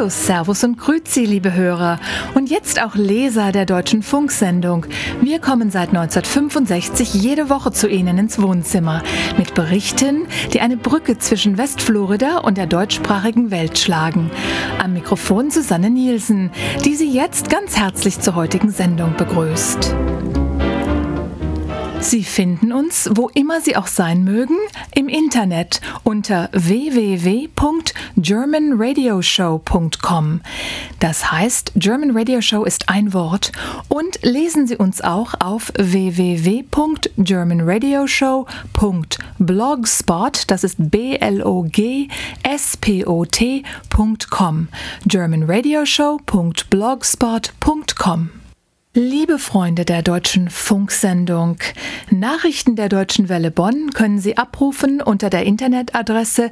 Hallo, Servus und Grüezi, liebe Hörer und jetzt auch Leser der Deutschen Funksendung. Wir kommen seit 1965 jede Woche zu Ihnen ins Wohnzimmer mit Berichten, die eine Brücke zwischen Westflorida und der deutschsprachigen Welt schlagen. Am Mikrofon Susanne Nielsen, die Sie jetzt ganz herzlich zur heutigen Sendung begrüßt. Sie finden uns, wo immer Sie auch sein mögen, im Internet unter www.germanradioshow.com. Das heißt, German Radio Show ist ein Wort und lesen Sie uns auch auf www.germanradioshow.blogspot, das ist blogspot.com, germanradioshow.blogspot.com. Liebe Freunde der Deutschen Funksendung, Nachrichten der Deutschen Welle Bonn können Sie abrufen unter der Internetadresse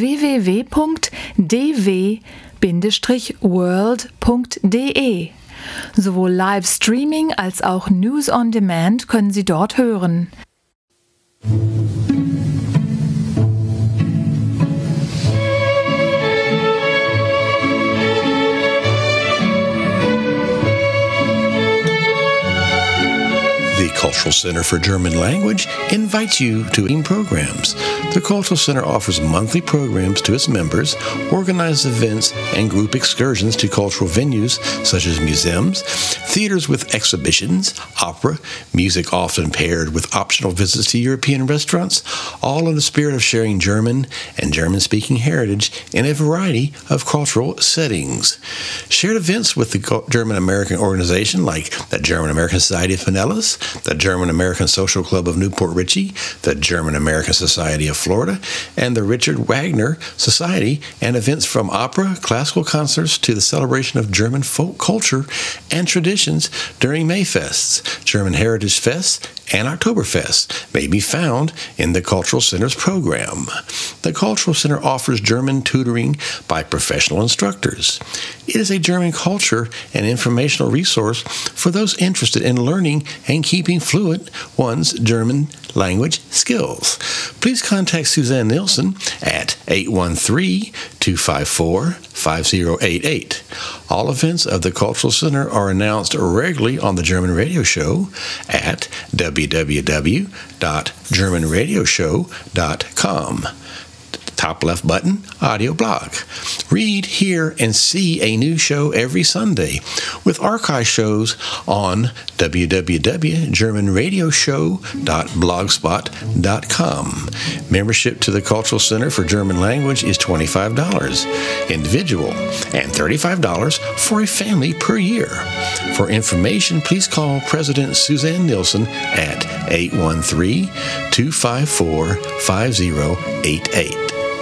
www.dw-world.de. Sowohl Livestreaming als auch News on Demand können Sie dort hören. The Cultural Center for German Language invites you to programs. The Cultural Center offers monthly programs to its members, organizes events and group excursions to cultural venues such as museums, theaters with exhibitions, opera, music often paired with optional visits to European restaurants, all in the spirit of sharing German and German-speaking heritage in a variety of cultural settings. Shared events with the German-American organization like the German-American Society of Pinellas, the German-American Social Club of Newport Richey, the German-American Society of Florida, and the Richard Wagner Society, and events from opera, classical concerts to the celebration of German folk culture and traditions during Mayfests, German Heritage Fests, and Oktoberfest may be found in the Cultural Center's program. The Cultural Center offers German tutoring by professional instructors. It is a German culture and informational resource for those interested in learning and keeping fluent one's German language skills. Please contact Suzanne Nielsen at 813-254-5088. All events of the Cultural Center are announced regularly on the German Radio Show at www.germanradioshow.com. Top left button, audio blog. Read, hear, and see a new show every Sunday with archive shows on www.germanradioshow.blogspot.com. Membership to the Cultural Center for German Language is $25 individual and $35 for a family per year. For information, please call President Suzanne Nielsen at 813-254-5088.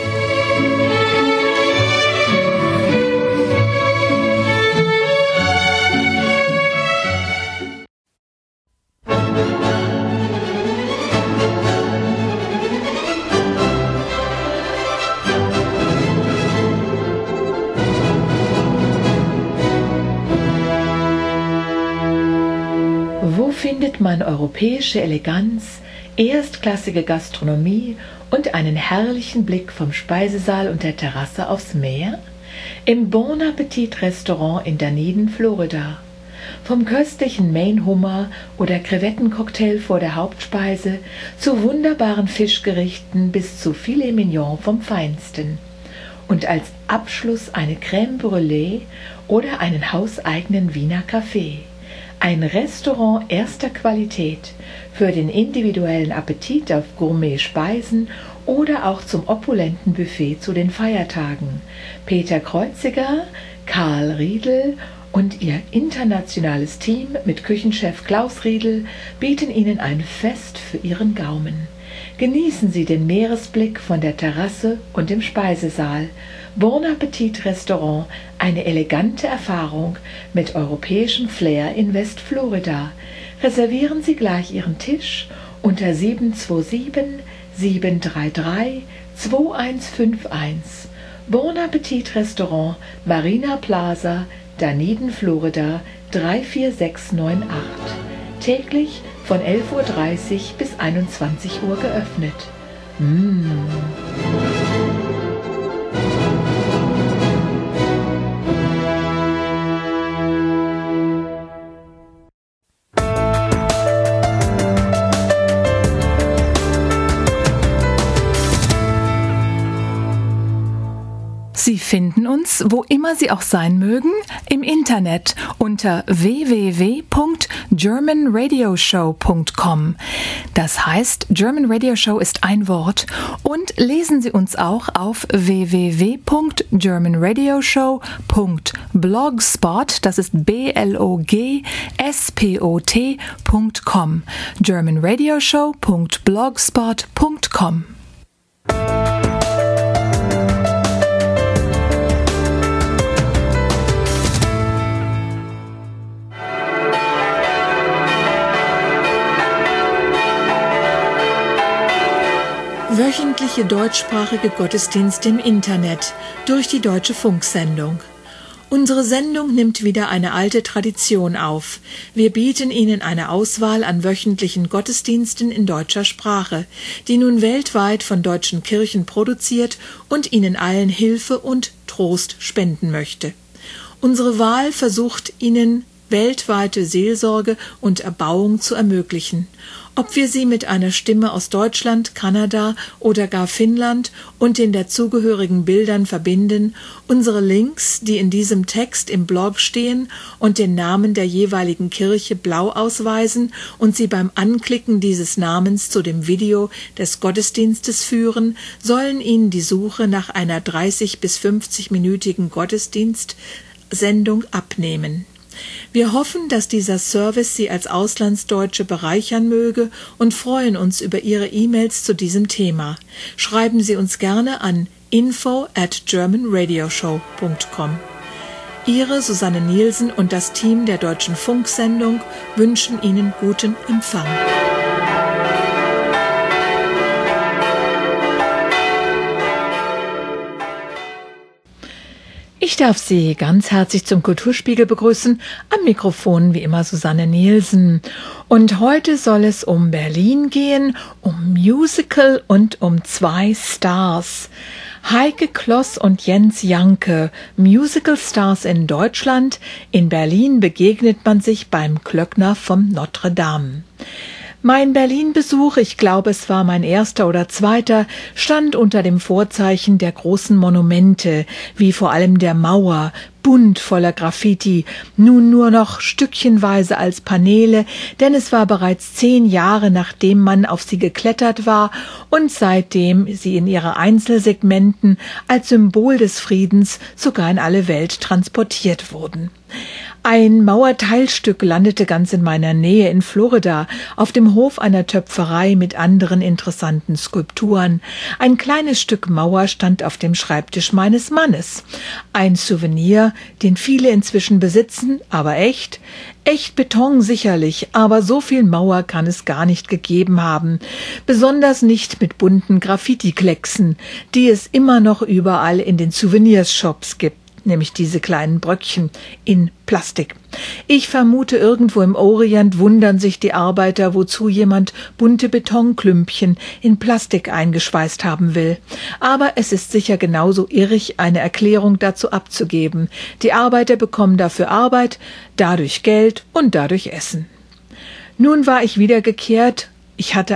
Wo findet man europäische Eleganz, erstklassige Gastronomie und einen herrlichen Blick vom Speisesaal und der Terrasse aufs Meer? Im Bon Appetit Restaurant in Dunedin, Florida. Vom köstlichen Maine-Hummer oder Krevettencocktail vor der Hauptspeise zu wunderbaren Fischgerichten bis zu Filet Mignon vom Feinsten. Und als Abschluss eine Crème Brûlée oder einen hauseigenen Wiener Kaffee. Ein Restaurant erster Qualität für den individuellen Appetit auf Gourmet-Speisen oder auch zum opulenten Buffet zu den Feiertagen. Peter Kreuziger, Karl Riedel und ihr internationales Team mit Küchenchef Klaus Riedel bieten Ihnen ein Fest für Ihren Gaumen. Genießen Sie den Meeresblick von der Terrasse und dem Speisesaal. Bon Appetit Restaurant, eine elegante Erfahrung mit europäischem Flair in Westflorida. Reservieren Sie gleich Ihren Tisch unter 727-733-2151. Bon Appetit Restaurant, Marina Plaza, Dunedin, Florida 34698. Täglich von 11:30 Uhr bis 21 Uhr geöffnet. Sie finden uns, wo immer Sie auch sein mögen, im Internet unter www.germanradioshow.com. Das heißt, German Radio Show ist ein Wort, und lesen Sie uns auch auf www.germanradioshow.blogspot, das ist blogspot.com, germanradioshow.blogspot.com. Wöchentliche deutschsprachige Gottesdienste im Internet durch die Deutsche Funksendung. Unsere Sendung nimmt wieder eine alte Tradition auf. Wir bieten Ihnen eine Auswahl an wöchentlichen Gottesdiensten in deutscher Sprache, die nun weltweit von deutschen Kirchen produziert und Ihnen allen Hilfe und Trost spenden möchte. Unsere Wahl versucht Ihnen weltweite Seelsorge und Erbauung zu ermöglichen. Ob wir sie mit einer Stimme aus Deutschland, Kanada oder gar Finnland und den dazugehörigen Bildern verbinden, unsere Links, die in diesem Text im Blog stehen und den Namen der jeweiligen Kirche blau ausweisen und sie beim Anklicken dieses Namens zu dem Video des Gottesdienstes führen, sollen Ihnen die Suche nach einer 30- bis 50-minütigen Gottesdienstsendung abnehmen. Wir hoffen, dass dieser Service Sie als Auslandsdeutsche bereichern möge und freuen uns über Ihre E-Mails zu diesem Thema. Schreiben Sie uns gerne an info@germanradioshow.com. Ihre Susanne Nielsen und das Team der Deutschen Funksendung wünschen Ihnen guten Empfang. Ich darf Sie ganz herzlich zum Kulturspiegel begrüßen. Am Mikrofon wie immer Susanne Nielsen. Und heute soll es um Berlin gehen, um Musical und um 2 Stars. Heike Kloss und Jens Janke, Musical-Stars in Deutschland. In Berlin begegnet man sich beim Glöckner vom Notre Dame. Mein Berlin-Besuch, ich glaube, es war mein erster oder zweiter, stand unter dem Vorzeichen der großen Monumente, wie vor allem der Mauer, bunt voller Graffiti, nun nur noch stückchenweise als Paneele, denn es war bereits 10 Jahre, nachdem man auf sie geklettert war und seitdem sie in ihre Einzelsegmenten als Symbol des Friedens sogar in alle Welt transportiert wurden. Ein Mauerteilstück landete ganz in meiner Nähe in Florida, auf dem Hof einer Töpferei mit anderen interessanten Skulpturen. Ein kleines Stück Mauer stand auf dem Schreibtisch meines Mannes. Ein Souvenir, den viele inzwischen besitzen, aber echt? Echt Beton sicherlich, aber so viel Mauer kann es gar nicht gegeben haben. Besonders nicht mit bunten Graffiti-Klecksen, die es immer noch überall in den Souvenirshops gibt. Nämlich diese kleinen Bröckchen in Plastik. Ich vermute, irgendwo im Orient wundern sich die Arbeiter, wozu jemand bunte Betonklümpchen in Plastik eingeschweißt haben will. Aber es ist sicher genauso irrig, eine Erklärung dazu abzugeben. Die Arbeiter bekommen dafür Arbeit, dadurch Geld und dadurch Essen. Nun war ich wiedergekehrt. Ich hatte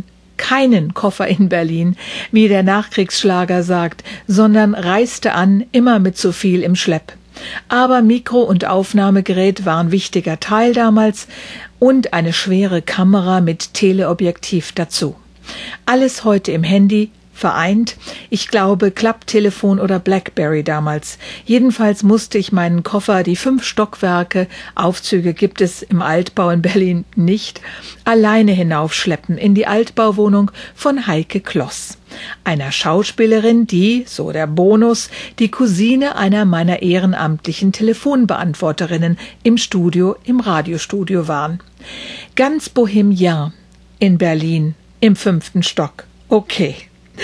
keinen Koffer in Berlin, wie der Nachkriegsschlager sagt, sondern reiste an, immer mit zu viel im Schlepp. Aber Mikro- und Aufnahmegerät waren wichtiger Teil damals und eine schwere Kamera mit Teleobjektiv dazu. Alles heute im Handy vereint. Ich glaube, Klapptelefon oder Blackberry damals. Jedenfalls musste ich meinen Koffer, die 5 Stockwerke, Aufzüge gibt es im Altbau in Berlin nicht, alleine hinaufschleppen in die Altbauwohnung von Heike Kloss, einer Schauspielerin, die, so der Bonus, die Cousine einer meiner ehrenamtlichen Telefonbeantworterinnen im Radiostudio waren. Ganz bohemien in Berlin, im 5. Stock. Okay.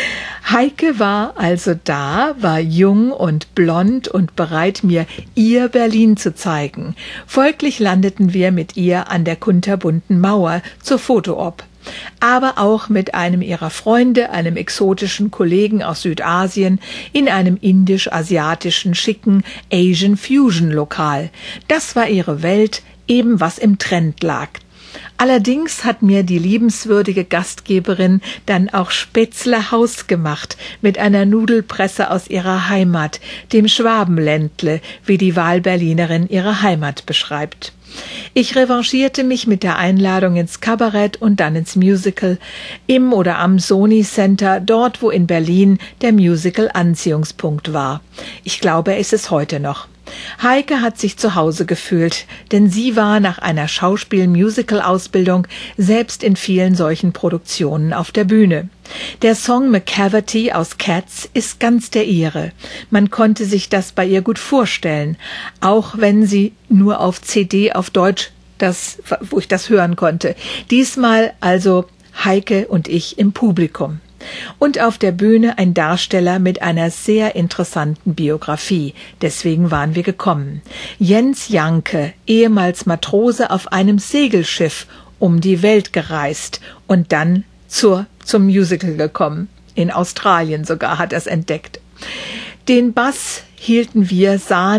Heike war also da, war jung und blond und bereit, mir ihr Berlin zu zeigen. Folglich landeten wir mit ihr an der kunterbunten Mauer zur Foto-Op. Aber auch mit einem ihrer Freunde, einem exotischen Kollegen aus Südasien, in einem indisch-asiatischen, schicken Asian Fusion Lokal. Das war ihre Welt, eben was im Trend lag. Allerdings hat mir die liebenswürdige Gastgeberin dann auch Spätzle hausgemacht mit einer Nudelpresse aus ihrer Heimat, dem Schwabenländle, wie die Wahlberlinerin ihre Heimat beschreibt. Ich revanchierte mich mit der Einladung ins Kabarett und dann ins Musical im oder am Sony Center, dort wo in Berlin der Musical-Anziehungspunkt war. Ich glaube, es ist heute noch. Heike hat sich zu Hause gefühlt, denn sie war nach einer Schauspiel-Musical-Ausbildung selbst in vielen solchen Produktionen auf der Bühne. Der Song McCavity aus Cats ist ganz der ihre. Man konnte sich das bei ihr gut vorstellen, auch wenn sie nur auf CD auf Deutsch, wo ich das hören konnte. Diesmal also Heike und ich im Publikum. Und auf der Bühne ein Darsteller mit einer sehr interessanten Biografie. Deswegen waren wir gekommen. Jens Janke, ehemals Matrose auf einem Segelschiff, um die Welt gereist und dann zum Musical gekommen. In Australien sogar hat er es entdeckt. Den Bass hörten wir,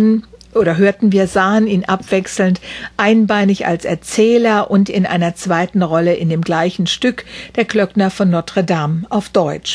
sahen ihn abwechselnd, einbeinig als Erzähler und in einer zweiten Rolle in dem gleichen Stück, der Glöckner von Notre Dame auf Deutsch.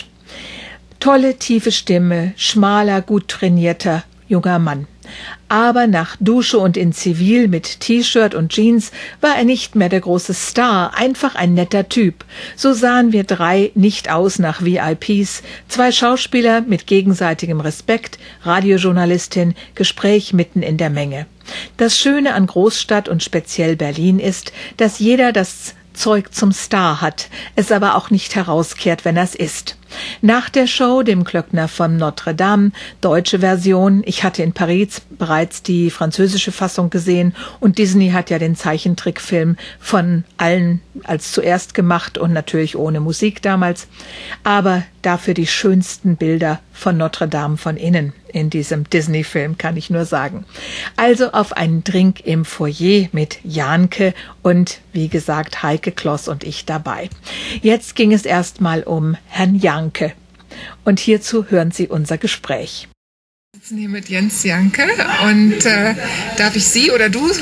Tolle, tiefe Stimme, schmaler, gut trainierter junger Mann. Aber nach Dusche und in Zivil mit T-Shirt und Jeans war er nicht mehr der große Star, einfach ein netter Typ. So sahen wir drei nicht aus nach VIPs, zwei Schauspieler mit gegenseitigem Respekt, Radiojournalistin, Gespräch mitten in der Menge. Das Schöne an Großstadt und speziell Berlin ist, dass jeder das Zeug zum Star hat, es aber auch nicht herauskehrt, wenn er's ist. Nach der Show, dem Glöckner von Notre Dame, deutsche Version, ich hatte in Paris bereits die französische Fassung gesehen und Disney hat ja den Zeichentrickfilm von allen als zuerst gemacht und natürlich ohne Musik damals, aber dafür die schönsten Bilder von Notre Dame von innen in diesem Disney-Film, kann ich nur sagen. Also auf einen Drink im Foyer mit Janke und, wie gesagt, Heike Kloss und ich dabei. Jetzt ging es erstmal um Herrn Janke. Und hierzu hören Sie unser Gespräch. Wir sitzen hier mit Jens Janke und darf ich Sie oder du?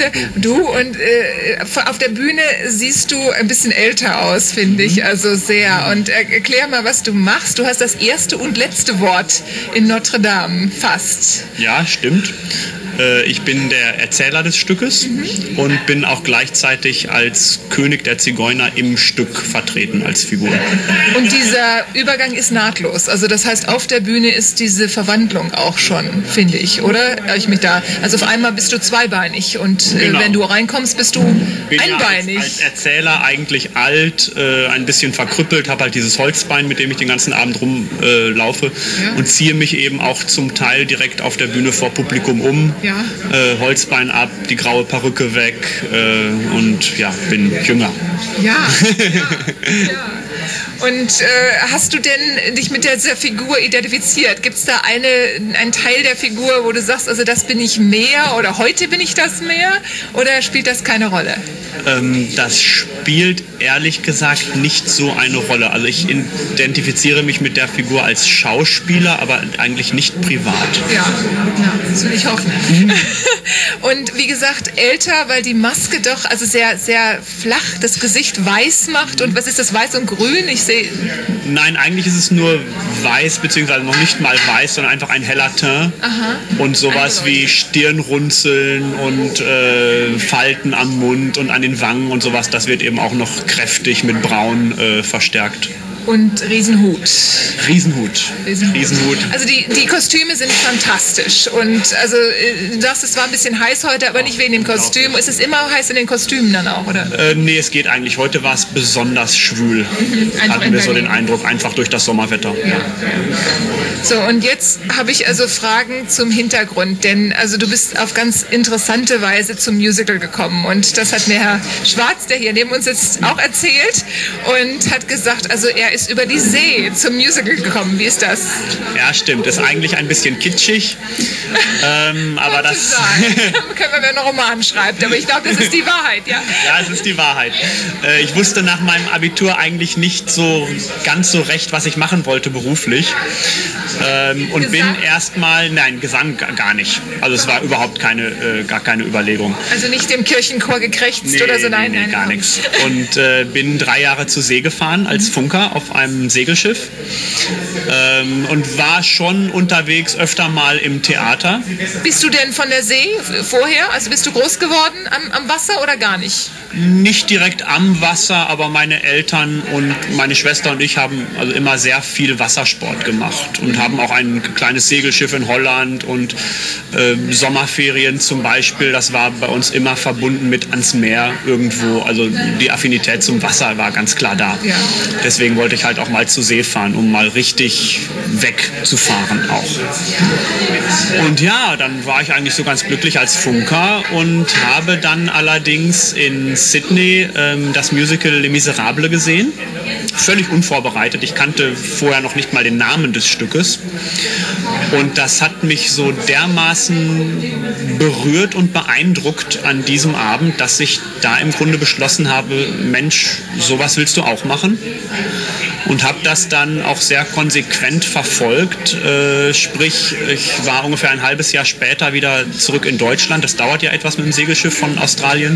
Du und auf der Bühne siehst du ein bisschen älter aus, finde ich, also sehr. Und erklär mal, was du machst. Du hast das erste und letzte Wort in Notre Dame, fast. Ja, stimmt. Ich bin der Erzähler des Stückes und bin auch gleichzeitig als König der Zigeuner im Stück vertreten als Figur. Und dieser Übergang ist nahtlos. Also das heißt, auf der Bühne ist diese Verwandlung auch schon, finde ich, oder? Also auf einmal bist du zweibeinig und genau. Wenn du reinkommst, bist du einbeinig. Als Erzähler eigentlich alt, ein bisschen verkrüppelt, habe halt dieses Holzbein, mit dem ich den ganzen Abend rumlaufe und ziehe mich eben auch zum Teil direkt auf der Bühne vor Publikum um. Ja. Holzbein ab, die graue Perücke weg und ja, bin jünger. Ja. Und hast du denn dich mit dieser Figur identifiziert? Gibt es da einen Teil der Figur, wo du sagst, also das bin ich mehr oder heute bin ich das mehr? Oder spielt das keine Rolle? Das spielt ehrlich gesagt nicht so eine Rolle. Also ich identifiziere mich mit der Figur als Schauspieler, aber eigentlich nicht privat. Ja, das will ich hoffen. Und wie gesagt, älter, weil die Maske doch also sehr, sehr flach das Gesicht weiß macht. Und was ist das, weiß und grün? Ich sehe... Nein, eigentlich ist es nur weiß, beziehungsweise noch nicht mal weiß, sondern einfach ein heller Teint. Aha. Und sowas wie Stirnrunzeln und Falten am Mund und an den Wangen und sowas, das wird eben auch noch kräftig mit Braun verstärkt. Und Riesenhut. Riesenhut. Also die Kostüme sind fantastisch. Und also du sagst, es war ein bisschen heiß heute, aber nicht wegen dem Kostüm. Ist es immer heiß in den Kostümen dann auch, oder? Nee, es geht eigentlich. Heute war es besonders schwül. Hatten wir so den Eindruck, einfach durch das Sommerwetter. Ja. So, und jetzt habe ich also Fragen zum Hintergrund. Denn also du bist auf ganz interessante Weise zum Musical gekommen. Und das hat mir Herr Schwarz, der hier neben uns sitzt, auch erzählt. Und hat gesagt, also er ist über die See zum Musical gekommen. Wie ist das? Ja, stimmt. Ist eigentlich ein bisschen kitschig. Aber das können wir, wenn ein Roman schreibt. Aber ich glaube, das ist die Wahrheit, ja? Ja, es ist die Wahrheit. Ich wusste nach meinem Abitur eigentlich nicht so ganz so recht, was ich machen wollte beruflich. Und Gesang? Bin erstmal, nein, Gesang gar nicht. Also es war überhaupt gar keine Überlegung. Also nicht im Kirchenchor gekrächzt oder so? Nein, gar nichts. Und bin 3 Jahre zur See gefahren als Funker auf einem Segelschiff und war schon unterwegs öfter mal im Theater. Bist du denn von der See vorher? Also bist du groß geworden am Wasser oder gar nicht? Nicht direkt am Wasser, aber meine Eltern und meine Schwester und ich haben also immer sehr viel Wassersport gemacht und haben auch ein kleines Segelschiff in Holland und Sommerferien zum Beispiel, das war bei uns immer verbunden mit ans Meer irgendwo, also die Affinität zum Wasser war ganz klar da. Ja. Deswegen wollte ich halt auch mal zur See fahren, um mal richtig wegzufahren auch. Und ja, dann war ich eigentlich so ganz glücklich als Funker und habe dann allerdings in Sydney das Musical Les Miserables gesehen. Völlig unvorbereitet. Ich kannte vorher noch nicht mal den Namen des Stückes. Und das hat mich so dermaßen berührt und beeindruckt an diesem Abend, dass ich da im Grunde beschlossen habe, Mensch, sowas willst du auch machen? Und habe das dann auch sehr konsequent verfolgt. Sprich, ich war ungefähr ein halbes Jahr später wieder zurück in Deutschland. Das dauert ja etwas mit dem Segelschiff von Australien.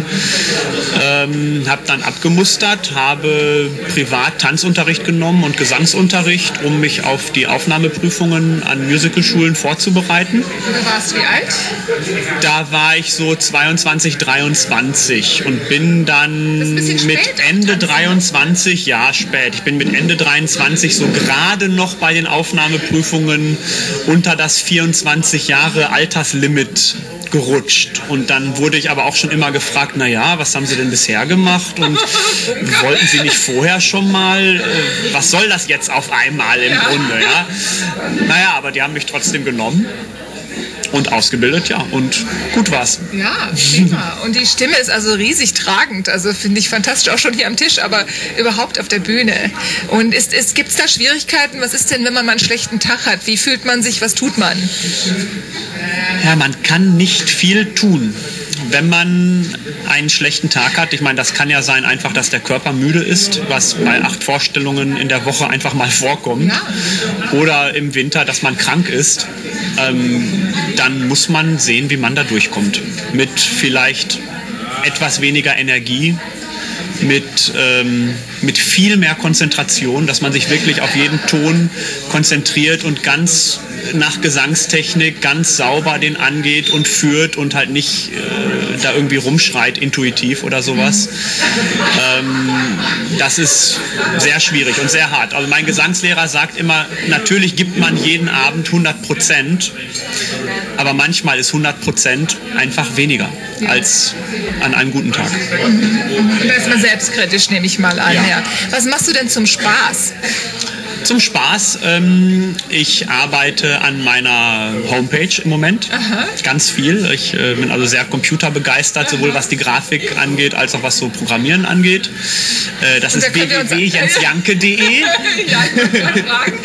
Habe dann abgemustert, habe privat Tanzunterricht genommen und Gesangsunterricht, um mich auf die Aufnahmeprüfungen an Musicalschulen vorzubereiten. Du warst wie alt? Da war ich so 22, 23 und bin dann mit Ende 23, ja spät, ich bin mit Ende 23 so gerade noch bei den Aufnahmeprüfungen unter das 24 Jahre Alterslimit gerutscht. Und dann wurde ich aber auch schon immer gefragt, naja, was haben Sie denn bisher gemacht? Und wollten Sie nicht vorher schon mal? Was soll das jetzt auf einmal im Grunde? Ja? Naja, aber die haben mich trotzdem genommen. Und ausgebildet, ja. Und gut war's. Ja, prima. Und die Stimme ist also riesig tragend. Also finde ich fantastisch, auch schon hier am Tisch, aber überhaupt auf der Bühne. Und gibt's da Schwierigkeiten? Was ist denn, wenn man mal einen schlechten Tag hat? Wie fühlt man sich? Was tut man? Ja, man kann nicht viel tun. Wenn man einen schlechten Tag hat, ich meine, das kann ja sein einfach, dass der Körper müde ist, was bei 8 Vorstellungen in der Woche einfach mal vorkommt. Ja. Oder im Winter, dass man krank ist. Dann muss man sehen, wie man da durchkommt. Mit vielleicht etwas weniger Energie, mit viel mehr Konzentration, dass man sich wirklich auf jeden Ton konzentriert und ganz nach Gesangstechnik ganz sauber den angeht und führt und halt nicht da irgendwie rumschreit intuitiv oder sowas. Das ist sehr schwierig und sehr hart. Also mein Gesangslehrer sagt immer, natürlich gibt man jeden Abend 100%, aber manchmal ist 100% einfach weniger als an einem guten Tag. Und da ist man selbstkritisch, nehme ich mal an. Ja. Ja. Was machst du denn zum Spaß? Zum Spaß, ich arbeite an meiner Homepage im Moment. Aha. Ganz viel. Ich bin also sehr computerbegeistert, sowohl was die Grafik angeht, als auch was so Programmieren angeht. Das ist www.jensjanke.de. Ja, ich wollte fragen.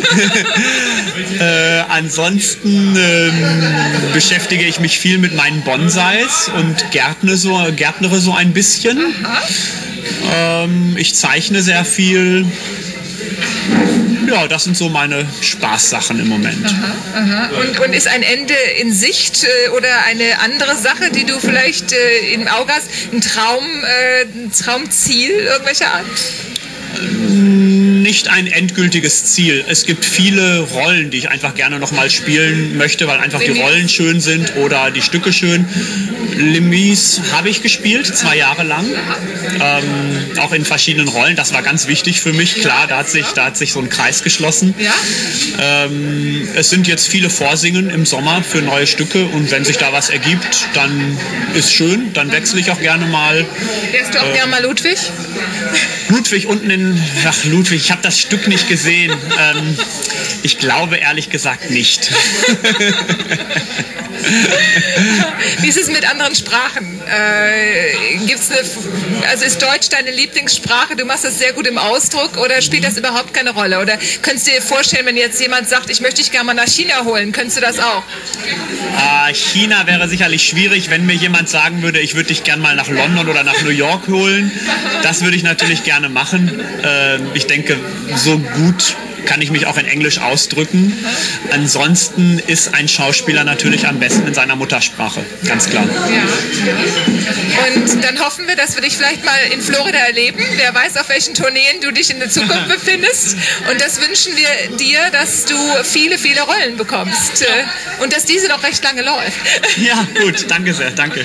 Ansonsten beschäftige ich mich viel mit meinen Bonsais und gärtnere so ein bisschen. Ich zeichne sehr viel. Ja, das sind so meine Spaßsachen im Moment. Aha, aha. Und ist ein Ende in Sicht oder eine andere Sache, die du vielleicht im Auge hast? Ein Traumziel irgendwelcher Art? Nicht ein endgültiges Ziel. Es gibt viele Rollen, die ich einfach gerne noch mal spielen möchte, weil einfach die Rollen schön sind oder die Stücke schön. Les Mis habe ich gespielt, 2 Jahre lang, auch in verschiedenen Rollen. Das war ganz wichtig für mich. Klar, da hat sich so ein Kreis geschlossen. Ja? Es sind jetzt viele Vorsingen im Sommer für neue Stücke und wenn sich da was ergibt, dann ist schön. Dann wechsle ich auch gerne mal. Wärst du auch gerne mal Ludwig? Ludwig unten Ludwig, ich habe das Stück nicht gesehen. Ich glaube ehrlich gesagt nicht. Wie ist es mit anderen Sprachen? Also ist Deutsch deine Lieblingssprache? Du machst das sehr gut im Ausdruck oder spielt das überhaupt keine Rolle? Oder könntest du dir vorstellen, wenn jetzt jemand sagt, ich möchte dich gerne mal nach China holen, könntest du das auch? China wäre sicherlich schwierig, wenn mir jemand sagen würde, ich würde dich gerne mal nach London oder nach New York holen. Das würde ich natürlich gerne machen. Ich denke, so gut kann ich mich auch in Englisch ausdrücken. Ansonsten ist ein Schauspieler natürlich am besten in seiner Muttersprache, ganz klar. Ja. Und dann hoffen wir, dass wir dich vielleicht mal in Florida erleben. Wer weiß, auf welchen Tourneen du dich in der Zukunft befindest. Und das wünschen wir dir, dass du viele, viele Rollen bekommst. Und dass diese noch recht lange läuft. Ja, gut. Danke sehr. Danke.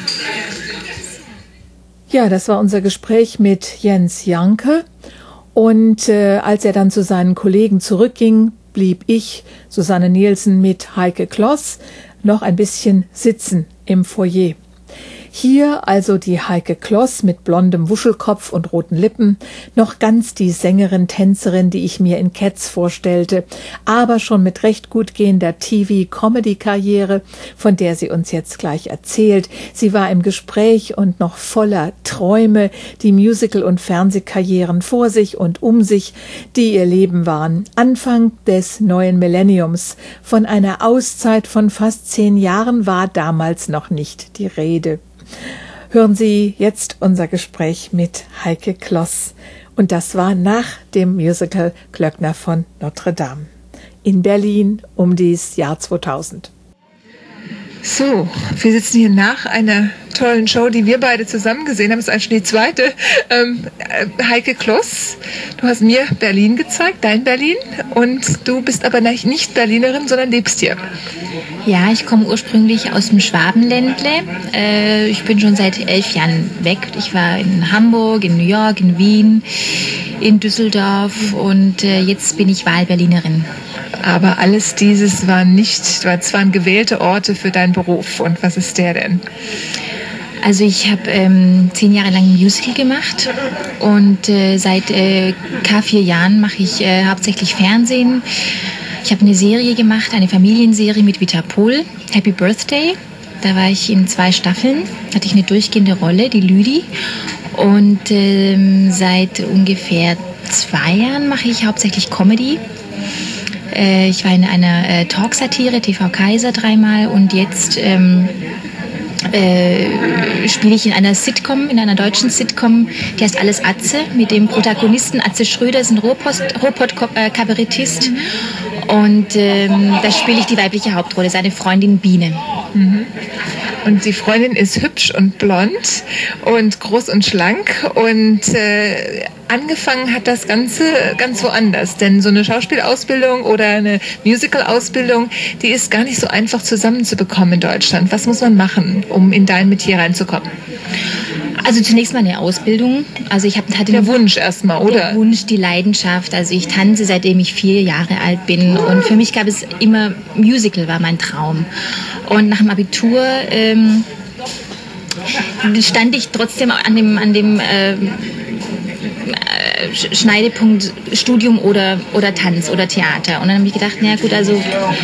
Ja, das war unser Gespräch mit Jens Janke. Und als er dann zu seinen Kollegen zurückging, blieb ich, Susanne Nielsen, mit Heike Kloss noch ein bisschen sitzen im Foyer. Hier also die Heike Kloss mit blondem Wuschelkopf und roten Lippen, noch ganz die Sängerin, Tänzerin, die ich mir in Cats vorstellte, aber schon mit recht gut gehender TV-Comedy-Karriere, von der sie uns jetzt gleich erzählt. Sie war im Gespräch und noch voller Träume, die Musical- und Fernsehkarrieren vor sich und um sich, die ihr Leben waren. Anfang des neuen Millenniums. Von einer Auszeit von fast 10 Jahren war damals noch nicht die Rede. Hören Sie jetzt unser Gespräch mit Heike Kloss. Und das war nach dem Musical Glöckner von Notre Dame in Berlin um das Jahr 2000. So, wir sitzen hier nach einer tollen Show, die wir beide zusammen gesehen haben. Das ist eigentlich schon die zweite. Heike Kloss, du hast mir Berlin gezeigt, dein Berlin. Und du bist aber nicht Berlinerin, sondern lebst hier. Ja, ich komme ursprünglich aus dem Schwabenländle. Ich bin schon seit 11 Jahren weg. Ich war in Hamburg, in New York, in Wien, in Düsseldorf und jetzt bin ich Wahlberlinerin. Aber alles dieses waren gewählte Orte für deinen Beruf. Und was ist der denn? Also ich habe 10 Jahre lang ein Musical gemacht und seit 4 Jahren mache ich hauptsächlich Fernsehen. Ich habe eine Serie gemacht, eine Familienserie mit Vita Pohl, Happy Birthday. Da war ich in 2 Staffeln, hatte ich eine durchgehende Rolle, die Lüdi. Und seit ungefähr 2 Jahren mache ich hauptsächlich Comedy. Ich war in einer Talksatire, TV Kaiser 3-mal und jetzt spiele ich in einer Sitcom, in einer deutschen Sitcom, die heißt Alles Atze, mit dem Protagonisten Atze Schröder, ist ein Ruhrpott-Kabarettist. Und da spiele ich die weibliche Hauptrolle, seine Freundin Biene. Mhm. Und die Freundin ist hübsch und blond und groß und schlank und angefangen hat das Ganze ganz woanders, denn so eine Schauspielausbildung oder eine Musical-Ausbildung, die ist gar nicht so einfach zusammenzubekommen in Deutschland. Was muss man machen, um in dein Metier reinzukommen? Also zunächst mal eine Ausbildung. Also ich hatte der Wunsch erstmal, oder? Der Wunsch, die Leidenschaft. Also ich tanze, seitdem ich 4 Jahre alt bin. Und für mich gab es immer Musical, war mein Traum. Und nach dem Abitur stand ich trotzdem an dem Schneidepunkt Studium oder Tanz oder Theater. Und dann habe ich gedacht, na gut, also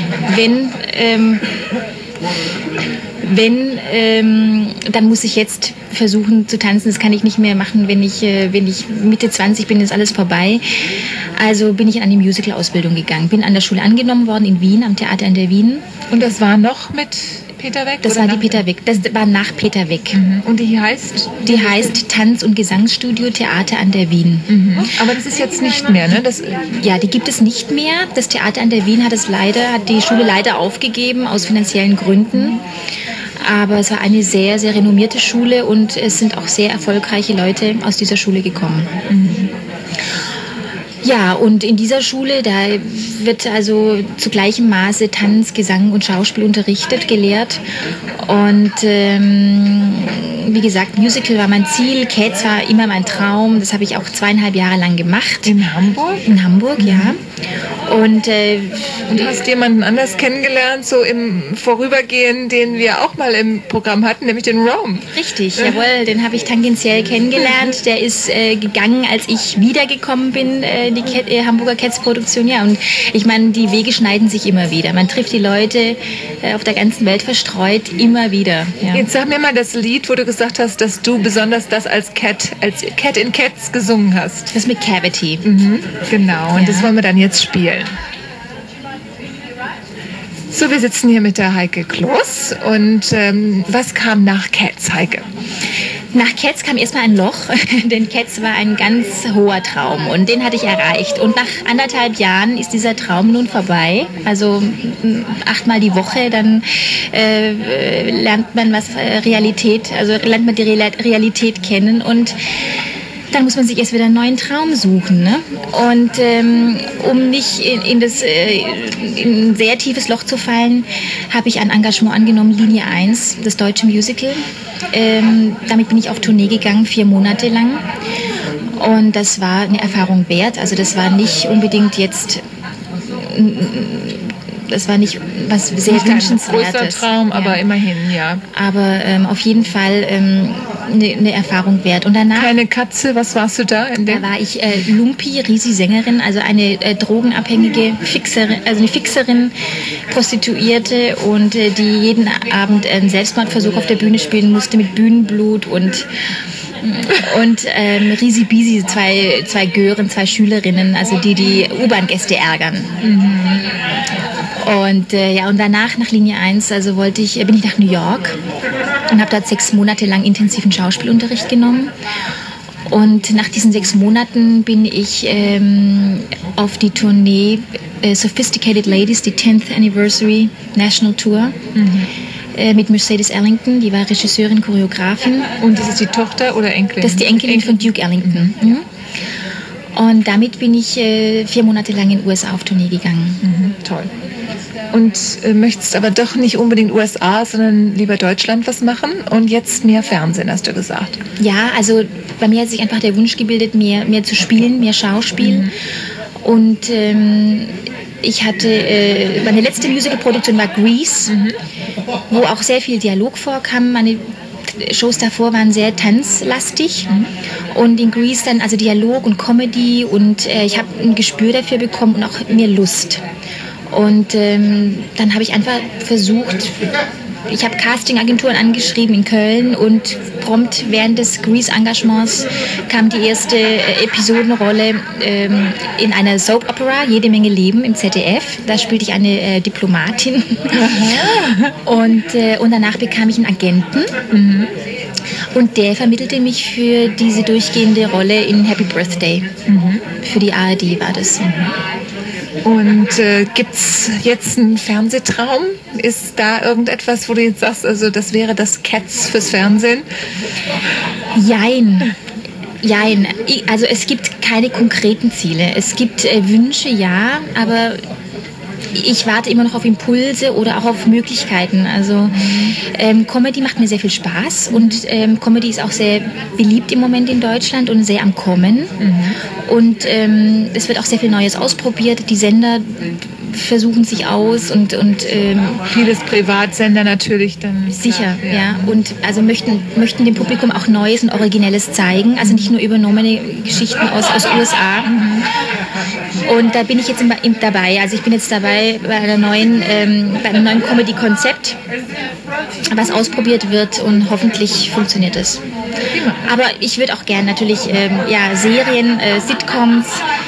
dann muss ich jetzt versuchen zu tanzen. Das kann ich nicht mehr machen, wenn ich Mitte 20 bin, ist alles vorbei. Also bin ich an die Musical-Ausbildung gegangen. Bin an der Schule angenommen worden in Wien, am Theater an der Wien. Und das war noch mit Peter Weck? Das war die Peter Weck. Das war nach Peter Weck. Mhm. Und die heißt? Die heißt Tanz- und Gesangsstudio Theater an der Wien. Mhm. Aber das ist jetzt nicht mehr, ne? Ja, die gibt es nicht mehr. Das Theater an der Wien hat die Schule leider aufgegeben aus finanziellen Gründen. Aber es war eine sehr, sehr renommierte Schule und es sind auch sehr erfolgreiche Leute aus dieser Schule gekommen. Mhm. Ja, und in dieser Schule, da wird also zu gleichem Maße Tanz, Gesang und Schauspiel unterrichtet, gelehrt. Und wie gesagt, Musical war mein Ziel, Cats war immer mein Traum. Das habe ich auch 2,5 Jahre lang gemacht. In Hamburg? In Hamburg, ja. Und hast jemanden anders kennengelernt, so im Vorübergehen, den wir auch mal im Programm hatten, nämlich den Rome. Richtig, jawohl, den habe ich tangentiell kennengelernt. Der ist gegangen, als ich wiedergekommen bin in die Hamburger Cats-Produktion. Ja, und ich meine, die Wege schneiden sich immer wieder. Man trifft die Leute auf der ganzen Welt verstreut immer wieder. Ja. Jetzt sag mir mal das Lied, wo du gesagt hast, dass du besonders das als Cat in Cats gesungen hast. Das mit Cavity. Genau, und das wollen wir dann jetzt spielen. So, wir sitzen hier mit der Heike Kloß und was kam nach Cats, Heike? Nach Cats kam erstmal ein Loch, denn Cats war ein ganz hoher Traum und den hatte ich erreicht. Und nach 1,5 Jahren ist dieser Traum nun vorbei. Also 8-mal die Woche, dann lernt man lernt man die Realität kennen und dann muss man sich erst wieder einen neuen Traum suchen. Ne? Und um nicht in ein sehr tiefes Loch zu fallen, habe ich ein Engagement angenommen, Linie 1, das deutsche Musical. Damit bin ich auf Tournee gegangen, 4 Monate lang. Und das war eine Erfahrung wert. Also das war nicht unbedingt jetzt... Das war nicht was sehr wünschenswertes. Ein großer Traum, aber immerhin, ja. Aber auf jeden Fall eine Erfahrung wert. Und danach... Keine Katze, was warst du da? Da war ich Lumpi, Risi-Sängerin, also eine drogenabhängige Fixerin, also eine Fixerin, Prostituierte und die jeden Abend einen Selbstmordversuch auf der Bühne spielen musste mit Bühnenblut und Risi Bisi, zwei Gören, 2 Schülerinnen, also die U-Bahn-Gäste ärgern. Und und danach, nach Linie 1, also bin ich nach New York und habe dort 6 Monate lang intensiven Schauspielunterricht genommen. Und nach diesen 6 Monaten bin ich auf die Tournee Sophisticated Ladies, die 10th Anniversary National Tour. Mit Mercedes Ellington, die war Regisseurin, Choreografin. Und das ist die Tochter oder Enkelin? Das ist die Enkelin von Duke Ellington. Und damit bin ich 4 Monate lang in den USA auf Tournee gegangen. Toll. Und möchtest aber doch nicht unbedingt USA, sondern lieber Deutschland was machen und jetzt mehr Fernsehen, hast du gesagt. Ja, also bei mir hat sich einfach der Wunsch gebildet, mehr zu spielen, mehr Schauspiel. Und ich hatte, meine letzte Musicalproduktion war Grease, wo auch sehr viel Dialog vorkam. Meine Shows davor waren sehr tanzlastig und in Grease dann also Dialog und Comedy und ich habe ein Gespür dafür bekommen und auch mehr Lust. Und dann habe ich einfach versucht, ich habe Castingagenturen angeschrieben in Köln und prompt während des Grease-Engagements kam die erste Episodenrolle in einer Soap-Opera, Jede Menge Leben im ZDF. Da spielte ich eine Diplomatin. Und danach bekam ich einen Agenten. Und der vermittelte mich für diese durchgehende Rolle in Happy Birthday. Für die ARD war das. Und gibt's jetzt einen Fernsehtraum? Ist da irgendetwas, wo du jetzt sagst, also das wäre das Cats fürs Fernsehen? Jein. Also es gibt keine konkreten Ziele. Es gibt Wünsche, ja, aber ich warte immer noch auf Impulse oder auch auf Möglichkeiten. Also Comedy macht mir sehr viel Spaß und Comedy ist auch sehr beliebt im Moment in Deutschland und sehr am Kommen. Und es wird auch sehr viel Neues ausprobiert. Die Sender versuchen sich aus und vieles Privatsender natürlich dann. Sicher, ja. Und also möchten dem Publikum auch Neues und Originelles zeigen. Also nicht nur übernommene Geschichten aus USA. Und da bin ich jetzt dabei. Also ich bin jetzt dabei bei einem neuen Comedy-Konzept, was ausprobiert wird und hoffentlich funktioniert es. Aber ich würde auch gerne natürlich Serien, Sitcoms,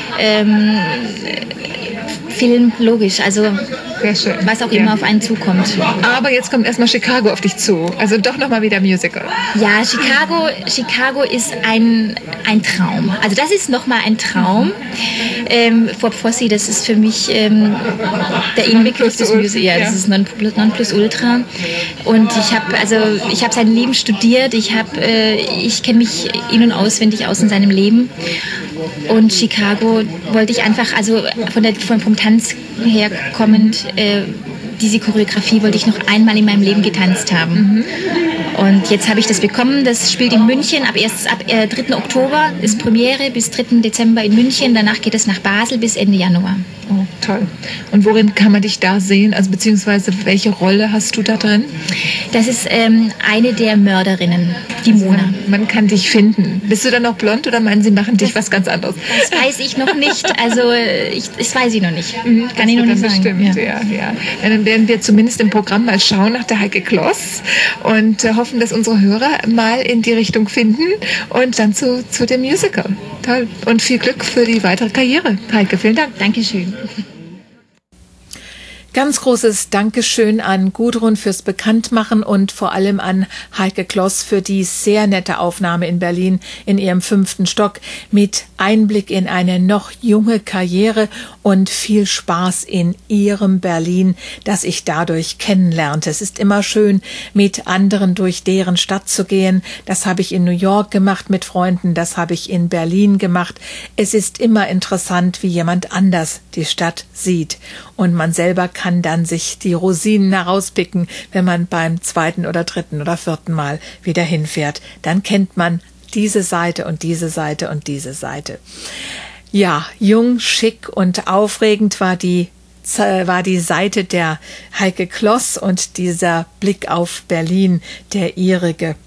Film, logisch, also was auch immer auf einen zukommt. Aber jetzt kommt erstmal Chicago auf dich zu, also doch nochmal wieder Musical. Ja, Chicago ist ein Traum. Also das ist nochmal ein Traum. Bob Fosse, das ist für mich der Inbegriff des Musicals. Ja, das ist Nonplusultra. Und ich habe sein Leben studiert, ich kenne mich in- und auswendig aus in seinem Leben. Und Chicago wollte ich einfach, also vom Tanz her kommend, diese Choreografie wollte ich noch einmal in meinem Leben getanzt haben. Und jetzt habe ich das bekommen. Das spielt in München ab 3. Oktober ist Premiere bis 3. Dezember in München. Danach geht es nach Basel bis Ende Januar. Oh, toll. Und worin kann man dich da sehen? Also beziehungsweise welche Rolle hast du da drin? Das ist eine der Mörderinnen, die Mona. Man kann dich finden. Bist du dann noch blond oder meinen sie machen dich was ganz anderes? Das weiß ich noch nicht. Also das weiß ich noch nicht. Kann ich noch nicht sagen. Bestimmt, ja. Dann werden wir zumindest im Programm mal schauen nach der Heike Kloss und hoffen, dass unsere Hörer mal in die Richtung finden und dann zu dem Musical. Toll. Und viel Glück für die weitere Karriere. Heike, vielen Dank. Dankeschön. Ganz großes Dankeschön an Gudrun fürs Bekanntmachen und vor allem an Heike Kloss für die sehr nette Aufnahme in Berlin in ihrem 5. Stock mit Einblick in eine noch junge Karriere und viel Spaß in ihrem Berlin, das ich dadurch kennenlernte. Es ist immer schön, mit anderen durch deren Stadt zu gehen. Das habe ich in New York gemacht mit Freunden, das habe ich in Berlin gemacht. Es ist immer interessant, wie jemand anders die Stadt sieht. Und man selber kann dann sich die Rosinen herauspicken, wenn man beim 2. oder 3. oder 4. Mal wieder hinfährt. Dann kennt man diese Seite und diese Seite und diese Seite. Ja, jung, schick und aufregend war die Seite der Heike Kloss und dieser Blick auf Berlin, der ihrige.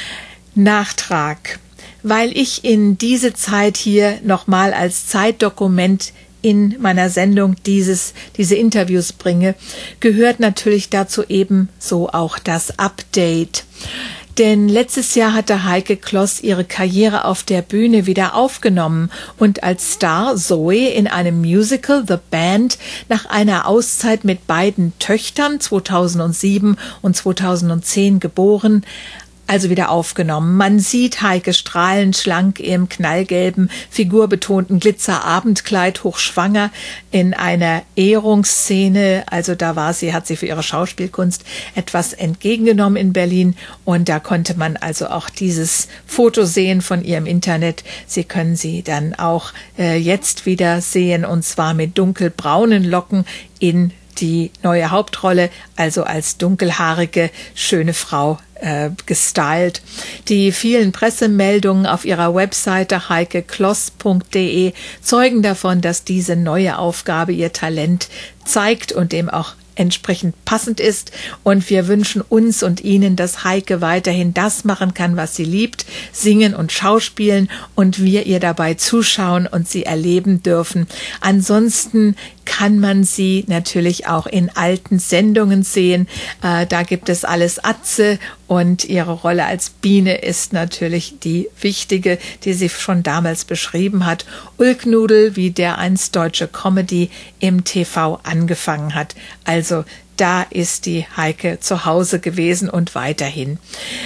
Nachtrag. Weil ich in diese Zeit hier nochmal als Zeitdokument in meiner Sendung diese Interviews bringe, gehört natürlich dazu ebenso auch das Update. Denn letztes Jahr hatte Heike Kloss ihre Karriere auf der Bühne wieder aufgenommen und als Star Zoe in einem Musical The Band nach einer Auszeit mit beiden Töchtern 2007 und 2010 geboren, also wieder aufgenommen. Man sieht Heike strahlend schlank im knallgelben, figurbetonten Glitzerabendkleid, hochschwanger in einer Ehrungsszene. Also da hat sie für ihre Schauspielkunst etwas entgegengenommen in Berlin. Und da konnte man also auch dieses Foto sehen von ihr im Internet. Sie können sie dann auch jetzt wieder sehen, und zwar mit dunkelbraunen Locken in die neue Hauptrolle, also als dunkelhaarige, schöne Frau gestylt. Die vielen Pressemeldungen auf ihrer Webseite heikekloss.de zeugen davon, dass diese neue Aufgabe ihr Talent zeigt und dem auch entsprechend passend ist. Und wir wünschen uns und Ihnen, dass Heike weiterhin das machen kann, was sie liebt, singen und schauspielen, und wir ihr dabei zuschauen und sie erleben dürfen. Ansonsten kann man sie natürlich auch in alten Sendungen sehen. Da gibt es Alles Atze, und ihre Rolle als Biene ist natürlich die wichtige, die sie schon damals beschrieben hat. Ulknudel, wie der einst deutsche Comedy im TV angefangen hat. Also da ist die Heike zu Hause gewesen und weiterhin.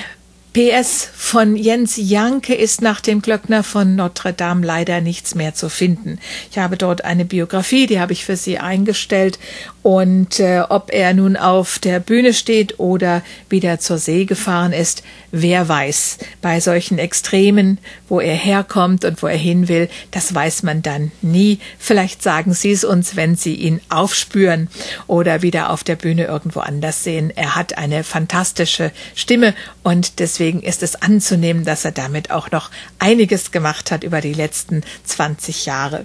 PS, von Jens Janke ist nach dem Glöckner von Notre Dame leider nichts mehr zu finden. Ich habe dort eine Biografie, die habe ich für Sie eingestellt, und ob er nun auf der Bühne steht oder wieder zur See gefahren ist, wer weiß. Bei solchen Extremen, wo er herkommt und wo er hin will, das weiß man dann nie. Vielleicht sagen Sie es uns, wenn Sie ihn aufspüren oder wieder auf der Bühne irgendwo anders sehen. Er hat eine fantastische Stimme, und deswegen ist es anzunehmen, dass er damit auch noch einiges gemacht hat über die letzten 20 Jahre.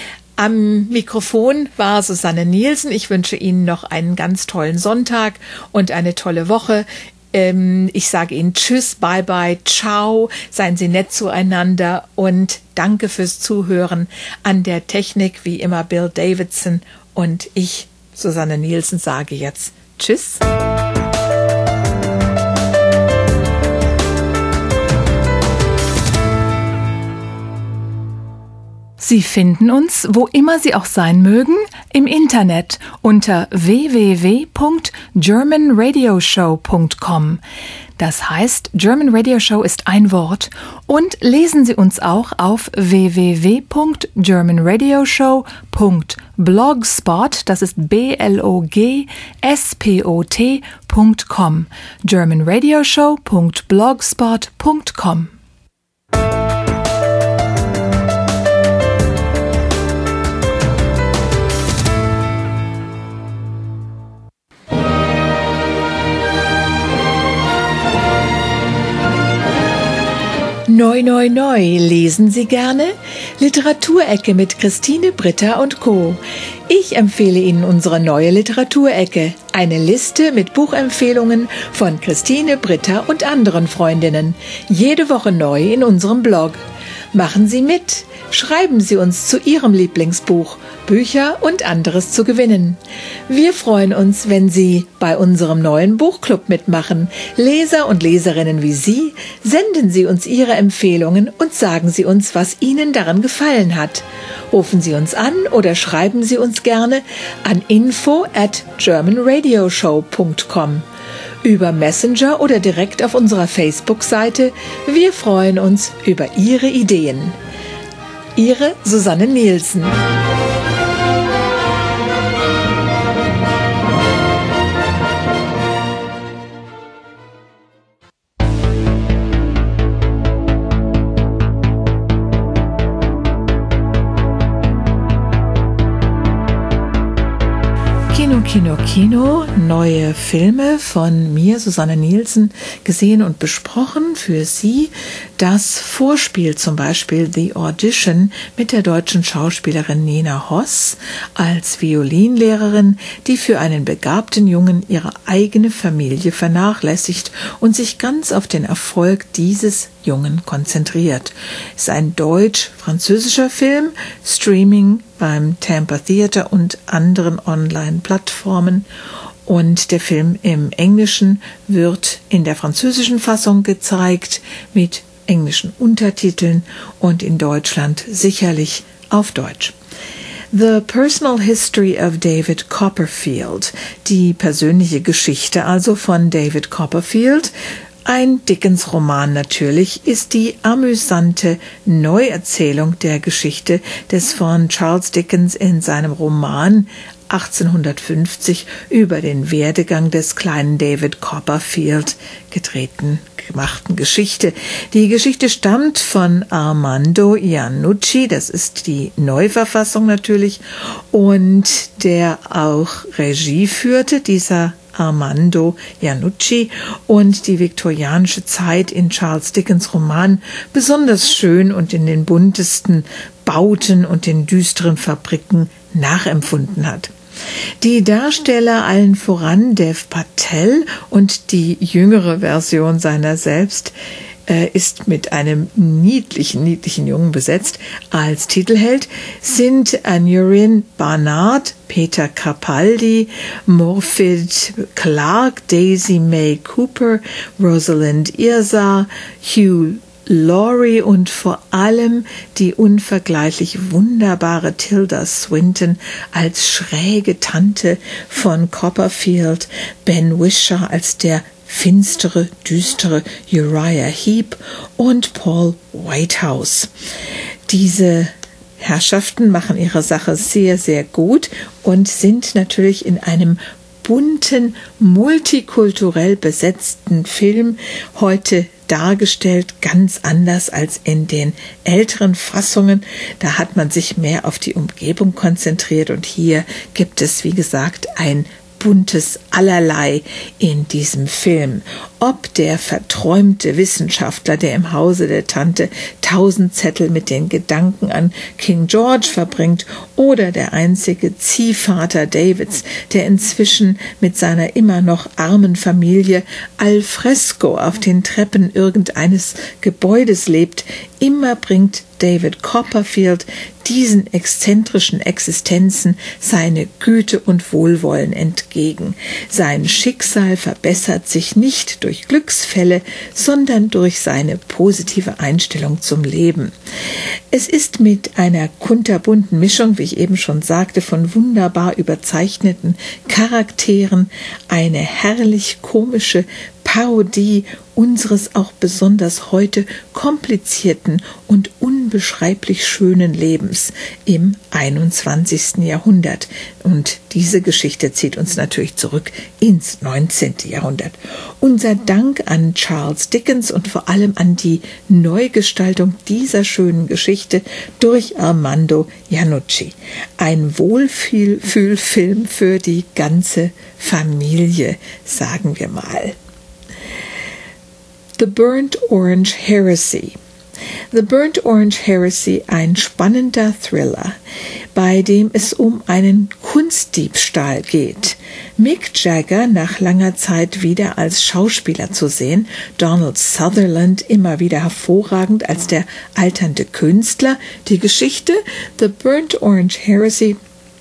Am Mikrofon war Susanne Nielsen. Ich wünsche Ihnen noch einen ganz tollen Sonntag und eine tolle Woche. Ich sage Ihnen Tschüss, bye bye, ciao, seien Sie nett zueinander und danke fürs Zuhören. An der Technik wie immer Bill Davidson, und ich, Susanne Nielsen, sage jetzt Tschüss. Sie finden uns, wo immer Sie auch sein mögen, im Internet unter www.germanradioshow.com. Das heißt, German Radio Show ist ein Wort, und lesen Sie uns auch auf www.germanradioshow.blogspot, das ist blogspot.com, germanradioshow.blogspot.com. Neu, neu, neu. Lesen Sie gerne? Literaturecke mit Christine Britta und Co. Ich empfehle Ihnen unsere neue Literaturecke. Eine Liste mit Buchempfehlungen von Christine Britta und anderen Freundinnen. Jede Woche neu in unserem Blog. Machen Sie mit. Schreiben Sie uns zu Ihrem Lieblingsbuch, Bücher und anderes zu gewinnen. Wir freuen uns, wenn Sie bei unserem neuen Buchclub mitmachen. Leser und Leserinnen wie Sie, senden Sie uns Ihre Empfehlungen und sagen Sie uns, was Ihnen daran gefallen hat. Rufen Sie uns an oder schreiben Sie uns gerne an info@germanradioshow.com. Über Messenger oder direkt auf unserer Facebook-Seite. Wir freuen uns über Ihre Ideen. Ihre Susanne Nielsen. Kino, neue Filme von mir, Susanne Nielsen, gesehen und besprochen für Sie. Das Vorspiel zum Beispiel The Audition mit der deutschen Schauspielerin Nina Hoss als Violinlehrerin, die für einen begabten Jungen ihre eigene Familie vernachlässigt und sich ganz auf den Erfolg dieses Jungen konzentriert. Es ist ein deutsch-französischer Film, Streaming beim Tampa Theater und anderen Online-Plattformen. Und der Film im Englischen wird in der französischen Fassung gezeigt mit englischen Untertiteln und in Deutschland sicherlich auf Deutsch. The Personal History of David Copperfield, die persönliche Geschichte also von David Copperfield. Ein Dickens-Roman natürlich, ist die amüsante Neuerzählung der Geschichte des von Charles Dickens in seinem Roman 1850 über den Werdegang des kleinen David Copperfield gemachten Geschichte. Die Geschichte stammt von Armando Iannucci, das ist die Neuverfassung natürlich, und der auch Regie führte, dieser Armando Iannucci, und die viktorianische Zeit in Charles Dickens Roman besonders schön und in den buntesten Bauten und den düsteren Fabriken nachempfunden hat. Die Darsteller, allen voran Dev Patel und die jüngere Version seiner selbst, ist mit einem niedlichen Jungen besetzt. Als Titelheld sind Aneurin Barnard, Peter Capaldi, Morfydd Clark, Daisy May Cooper, Rosalind Irsa, Hugh Laurie und vor allem die unvergleichlich wunderbare Tilda Swinton als schräge Tante von Copperfield, Ben Whishaw als der finstere, düstere Uriah Heep und Paul Whitehouse. Diese Herrschaften machen ihre Sache sehr, sehr gut und sind natürlich in einem bunten, multikulturell besetzten Film heute dargestellt, ganz anders als in den älteren Fassungen. Da hat man sich mehr auf die Umgebung konzentriert und hier gibt es, wie gesagt, ein buntes Allerlei in diesem Film. Ob der verträumte Wissenschaftler, der im Hause der Tante 1000 Zettel mit den Gedanken an King George verbringt, oder der einzige Ziehvater Davids, der inzwischen mit seiner immer noch armen Familie al fresco auf den Treppen irgendeines Gebäudes lebt, immer bringt David Copperfield diesen exzentrischen Existenzen seine Güte und Wohlwollen entgegen. Sein Schicksal verbessert sich nicht durch Glücksfälle, sondern durch seine positive Einstellung zum Leben. Es ist mit einer kunterbunten Mischung, wie ich eben schon sagte, von wunderbar überzeichneten Charakteren, eine herrlich komische Parodie unseres auch besonders heute komplizierten und unbeschreiblich schönen Lebens im 21. Jahrhundert. Und diese Geschichte zieht uns natürlich zurück ins 19. Jahrhundert. Unser Dank an Charles Dickens und vor allem an die Neugestaltung dieser schönen Geschichte durch Armando Iannucci. Ein Wohlfühlfilm für die ganze Familie, sagen wir mal. The Burnt Orange Heresy. The Burnt Orange Heresy, ein spannender Thriller, bei dem es um einen Kunstdiebstahl geht. Mick Jagger nach langer Zeit wieder als Schauspieler zu sehen, Donald Sutherland immer wieder hervorragend als der alternde Künstler. Die Geschichte The Burnt Orange Heresy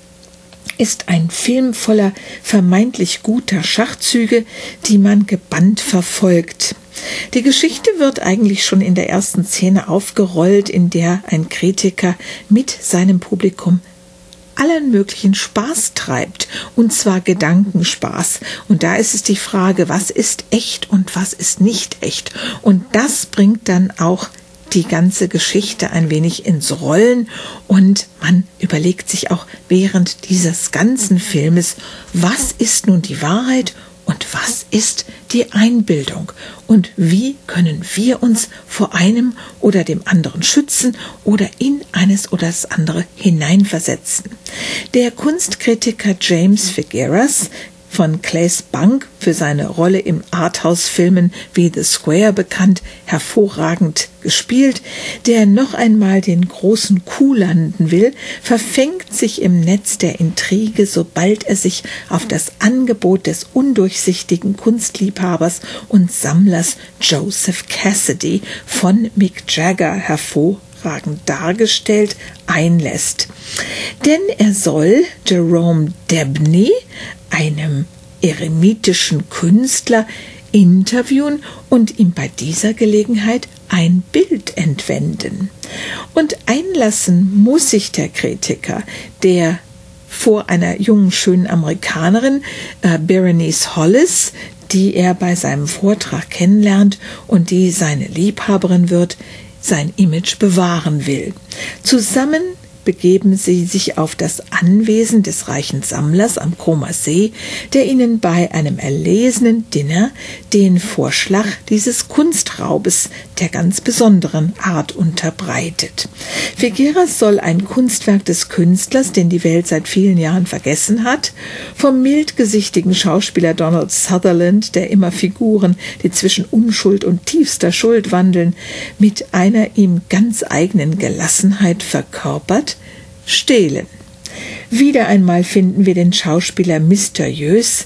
ist ein Film voller vermeintlich guter Schachzüge, die man gebannt verfolgt. Die Geschichte wird eigentlich schon in der ersten Szene aufgerollt, in der ein Kritiker mit seinem Publikum allen möglichen Spaß treibt, und zwar Gedankenspaß. Und da ist es die Frage, was ist echt und was ist nicht echt? Und das bringt dann auch die ganze Geschichte ein wenig ins Rollen, und man überlegt sich auch während dieses ganzen Filmes, was ist nun die Wahrheit und was ist die Einbildung und wie können wir uns vor einem oder dem anderen schützen oder in eines oder das andere hineinversetzen. Der Kunstkritiker James Figueras, von Claes Bank für seine Rolle im Arthouse-Filmen wie The Square bekannt, hervorragend gespielt, der noch einmal den großen Coup landen will, verfängt sich im Netz der Intrige, sobald er sich auf das Angebot des undurchsichtigen Kunstliebhabers und Sammlers Joseph Cassidy von Mick Jagger hervorragend dargestellt einlässt. Denn er soll Jerome Debney, einem eremitischen Künstler, interviewen und ihm bei dieser Gelegenheit ein Bild entwenden. Und einlassen muss sich der Kritiker, der vor einer jungen, schönen Amerikanerin, Berenice Hollis, die er bei seinem Vortrag kennenlernt und die seine Liebhaberin wird, sein Image bewahren will. Zusammen begeben sie sich auf das Anwesen des reichen Sammlers am Comer See, der ihnen bei einem erlesenen Dinner den Vorschlag dieses Kunstraubes der ganz besonderen Art unterbreitet. Figueras soll ein Kunstwerk des Künstlers, den die Welt seit vielen Jahren vergessen hat, vom mildgesichtigen Schauspieler Donald Sutherland, der immer Figuren, die zwischen Unschuld und tiefster Schuld wandeln, mit einer ihm ganz eigenen Gelassenheit verkörpert, stehlen. Wieder einmal finden wir den Schauspieler mysteriös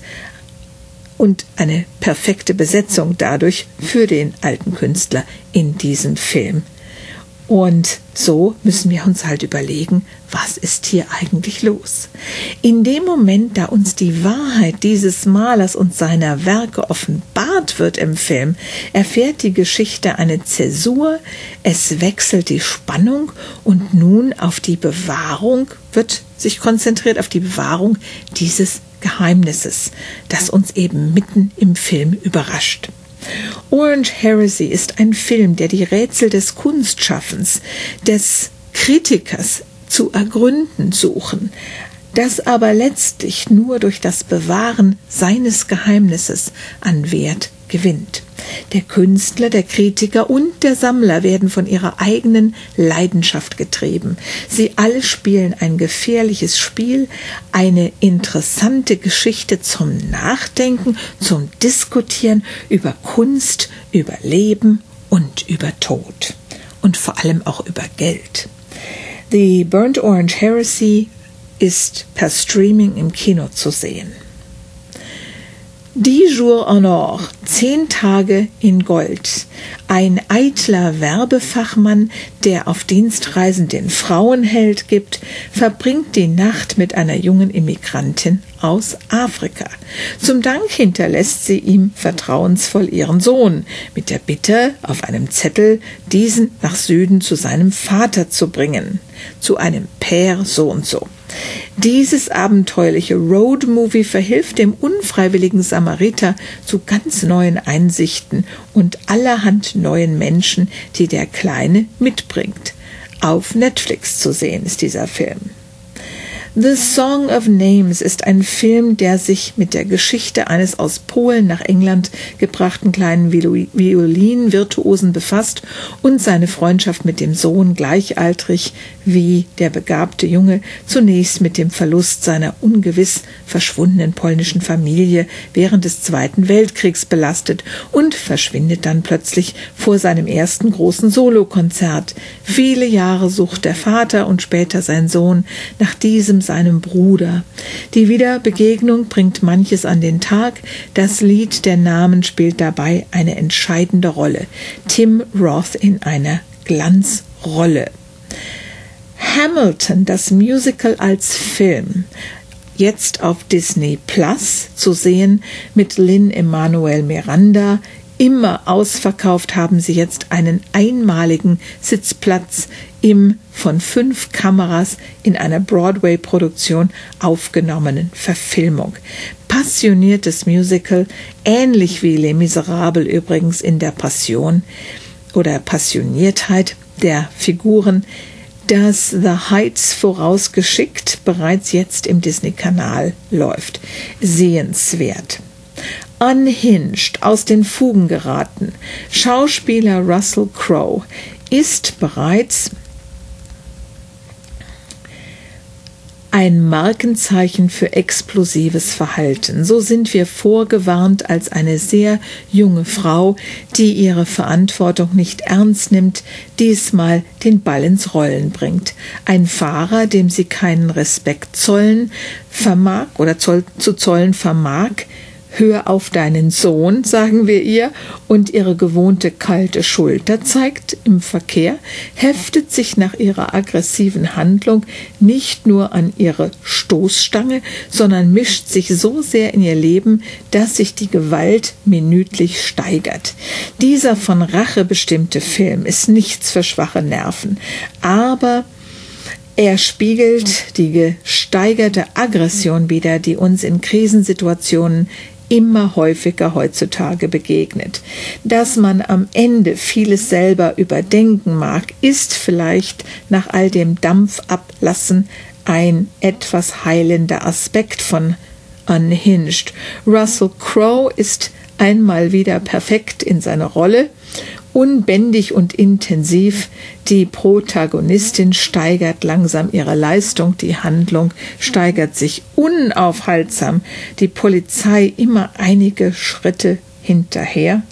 und eine perfekte Besetzung dadurch für den alten Künstler in diesem Film. Und so müssen wir uns halt überlegen, was ist hier eigentlich los? In dem Moment, da uns die Wahrheit dieses Malers und seiner Werke offenbart wird im Film, erfährt die Geschichte eine Zäsur, es wechselt die Spannung und nun wird sich konzentriert auf die Bewahrung dieses Geheimnisses, das uns eben mitten im Film überrascht. Orange Heresy ist ein Film, der die Rätsel des Kunstschaffens, des Kritikers zu ergründen suchen, das aber letztlich nur durch das Bewahren seines Geheimnisses an Wert gewinnt. Der Künstler, der Kritiker und der Sammler werden von ihrer eigenen Leidenschaft getrieben. Sie alle spielen ein gefährliches Spiel, eine interessante Geschichte zum Nachdenken, zum Diskutieren über Kunst, über Leben und über Tod. Und vor allem auch über Geld. The Burnt Orange Heresy ist per Streaming im Kino zu sehen. 10 jours en or, 10 Tage in Gold. Ein eitler Werbefachmann, der auf Dienstreisen den Frauenheld gibt, verbringt die Nacht mit einer jungen Immigrantin aus Afrika. Zum Dank hinterlässt sie ihm vertrauensvoll ihren Sohn, mit der Bitte auf einem Zettel, diesen nach Süden zu seinem Vater zu bringen, zu einem Père so und so. Dieses abenteuerliche Roadmovie verhilft dem unfreiwilligen Samariter zu ganz neuen Einsichten und allerhand neuen Menschen, die der Kleine mitbringt. Auf Netflix zu sehen ist dieser Film. The Song of Names ist ein Film, der sich mit der Geschichte eines aus Polen nach England gebrachten kleinen Violinvirtuosen befasst und seine Freundschaft mit dem Sohn, gleichaltrig wie der begabte Junge, zunächst mit dem Verlust seiner ungewiss verschwundenen polnischen Familie während des Zweiten Weltkriegs belastet und verschwindet dann plötzlich vor seinem ersten großen Solokonzert. Viele Jahre sucht der Vater und später sein Sohn nach seinem Bruder. Die Wiederbegegnung bringt manches an den Tag. Das Lied Der Namen spielt dabei eine entscheidende Rolle. Tim Roth in einer Glanzrolle. Hamilton, das Musical als Film, jetzt auf Disney Plus zu sehen mit Lin-Manuel Miranda. Immer ausverkauft, haben sie jetzt einen einmaligen Sitzplatz im von 5 Kameras in einer Broadway-Produktion aufgenommenen Verfilmung. Passioniertes Musical, ähnlich wie Les Miserables übrigens in der Passion oder Passioniertheit der Figuren, das The Heights vorausgeschickt bereits jetzt im Disney-Kanal läuft. Sehenswert. Unhinged, aus den Fugen geraten. Schauspieler Russell Crowe ist bereits ein Markenzeichen für explosives Verhalten. So sind wir vorgewarnt als eine sehr junge Frau, die ihre Verantwortung nicht ernst nimmt, diesmal den Ball ins Rollen bringt. Ein Fahrer, dem sie keinen Respekt zollen vermag oder zu zollen vermag. Hör auf deinen Sohn, sagen wir ihr, und ihre gewohnte kalte Schulter zeigt im Verkehr, heftet sich nach ihrer aggressiven Handlung nicht nur an ihre Stoßstange, sondern mischt sich so sehr in ihr Leben, dass sich die Gewalt minütlich steigert. Dieser von Rache bestimmte Film ist nichts für schwache Nerven, aber er spiegelt die gesteigerte Aggression wider, die uns in Krisensituationen immer häufiger heutzutage begegnet. Dass man am Ende vieles selber überdenken mag, ist vielleicht nach all dem Dampfablassen ein etwas heilender Aspekt von Unhinged. Russell Crowe ist einmal wieder perfekt in seiner Rolle, unbändig und intensiv. Die Protagonistin steigert langsam ihre Leistung, die Handlung steigert sich unaufhaltsam, die Polizei immer einige Schritte hinterher,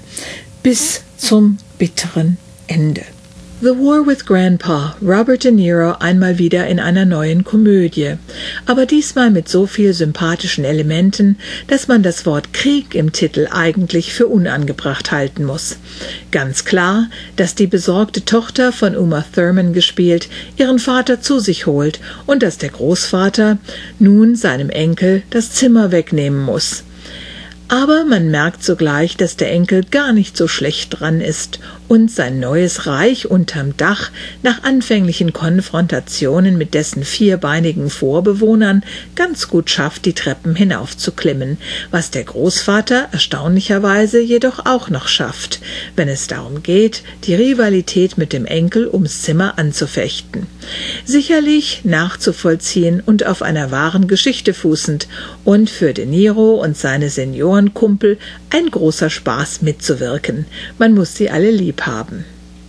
bis zum bitteren Ende. The War with Grandpa, Robert De Niro einmal wieder in einer neuen Komödie, aber diesmal mit so viel sympathischen Elementen, dass man das Wort Krieg im Titel eigentlich für unangebracht halten muss. Ganz klar, dass die besorgte Tochter, von Uma Thurman gespielt, ihren Vater zu sich holt und dass der Großvater nun seinem Enkel das Zimmer wegnehmen muss. Aber man merkt sogleich, dass der Enkel gar nicht so schlecht dran ist und sein neues Reich unterm Dach nach anfänglichen Konfrontationen mit dessen vierbeinigen Vorbewohnern ganz gut schafft, die Treppen hinaufzuklimmen, was der Großvater erstaunlicherweise jedoch auch noch schafft, wenn es darum geht, die Rivalität mit dem Enkel ums Zimmer anzufechten. Sicherlich nachzuvollziehen und auf einer wahren Geschichte fußend und für De Niro und seine Seniorenkumpel ein großer Spaß mitzuwirken. Man muss sie alle lieb haben.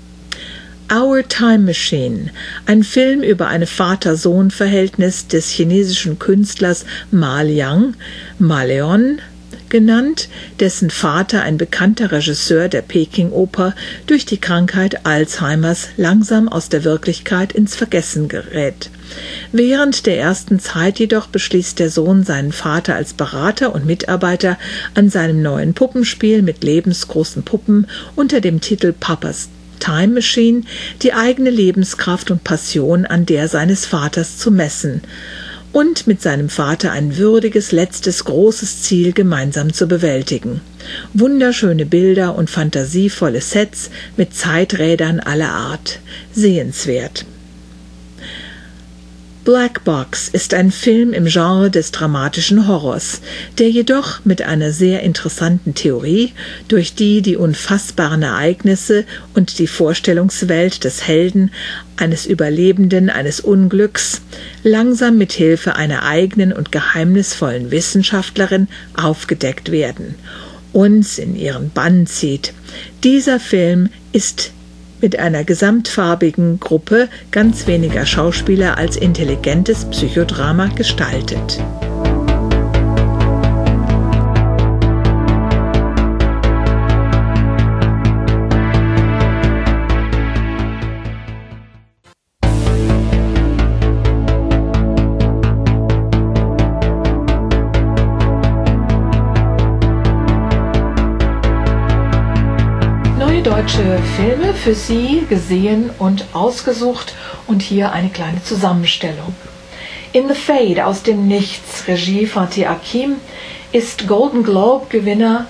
Our Time Machine, ein Film über ein Vater-Sohn-Verhältnis des chinesischen Künstlers Ma Liang, Maleon genannt, dessen Vater, ein bekannter Regisseur der Peking-Oper, durch die Krankheit Alzheimers langsam aus der Wirklichkeit ins Vergessen gerät. Während der ersten Zeit jedoch beschließt der Sohn, seinen Vater als Berater und Mitarbeiter an seinem neuen Puppenspiel mit lebensgroßen Puppen unter dem Titel Papa's Time Machine die eigene Lebenskraft und Passion an der seines Vaters zu messen und mit seinem Vater ein würdiges letztes großes Ziel gemeinsam zu bewältigen. Wunderschöne Bilder und fantasievolle Sets mit Zeiträdern aller Art. Sehenswert. Black Box ist ein Film im Genre des dramatischen Horrors, der jedoch mit einer sehr interessanten Theorie, durch die unfassbaren Ereignisse und die Vorstellungswelt des Helden, eines Überlebenden eines Unglücks, langsam mit Hilfe einer eigenen und geheimnisvollen Wissenschaftlerin aufgedeckt werden, uns in ihren Bann zieht. Dieser Film ist mit einer gesamtfarbigen Gruppe ganz weniger Schauspieler als intelligentes Psychodrama gestaltet. Deutsche Filme für Sie gesehen und ausgesucht und hier eine kleine Zusammenstellung. In the Fade aus dem Nichts, Regie Fatih Akin, ist Golden Globe Gewinner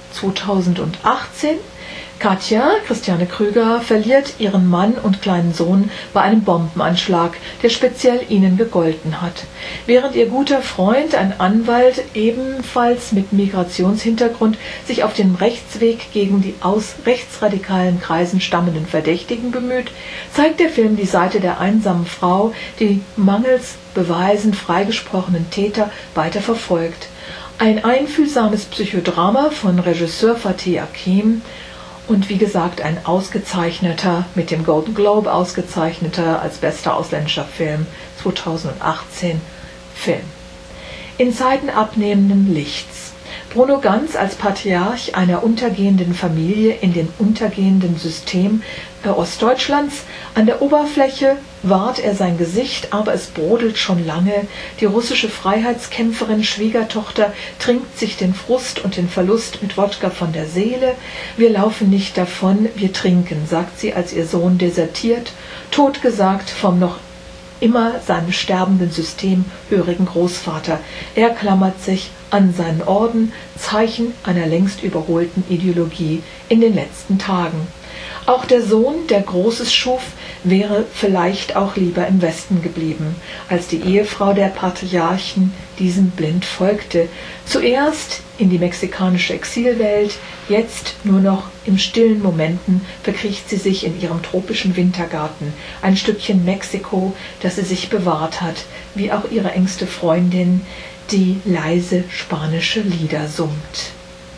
2018. Katja, Christiane Krüger, verliert ihren Mann und kleinen Sohn bei einem Bombenanschlag, der speziell ihnen gegolten hat. Während ihr guter Freund, ein Anwalt, ebenfalls mit Migrationshintergrund, sich auf dem Rechtsweg gegen die aus rechtsradikalen Kreisen stammenden Verdächtigen bemüht, zeigt der Film die Seite der einsamen Frau, die mangels Beweisen freigesprochenen Täter weiter verfolgt. Ein einfühlsames Psychodrama von Regisseur Fatih Akin. Und wie gesagt, ein ausgezeichneter, mit dem Golden Globe ausgezeichneter als bester ausländischer Film 2018 Film. In Zeiten abnehmenden Lichts. Bruno Ganz als Patriarch einer untergehenden Familie in dem untergehenden System Ostdeutschlands. An der Oberfläche wahrt er sein Gesicht, aber es brodelt schon lange. Die russische Freiheitskämpferin Schwiegertochter trinkt sich den Frust und den Verlust mit Wodka von der Seele. Wir laufen nicht davon, wir trinken, sagt sie, als ihr Sohn desertiert, totgesagt vom noch immer seinem sterbenden System hörigen Großvater. Er klammert sich an seinen Orden, Zeichen einer längst überholten Ideologie in den letzten Tagen. Auch der Sohn, der Großes schuf, wäre vielleicht auch lieber im Westen geblieben, als die Ehefrau der Patriarchen diesem blind folgte. Zuerst in die mexikanische Exilwelt, jetzt nur noch in stillen Momenten verkriecht sie sich in ihrem tropischen Wintergarten, ein Stückchen Mexiko, das sie sich bewahrt hat, wie auch ihre engste Freundin, die leise spanische Lieder summt.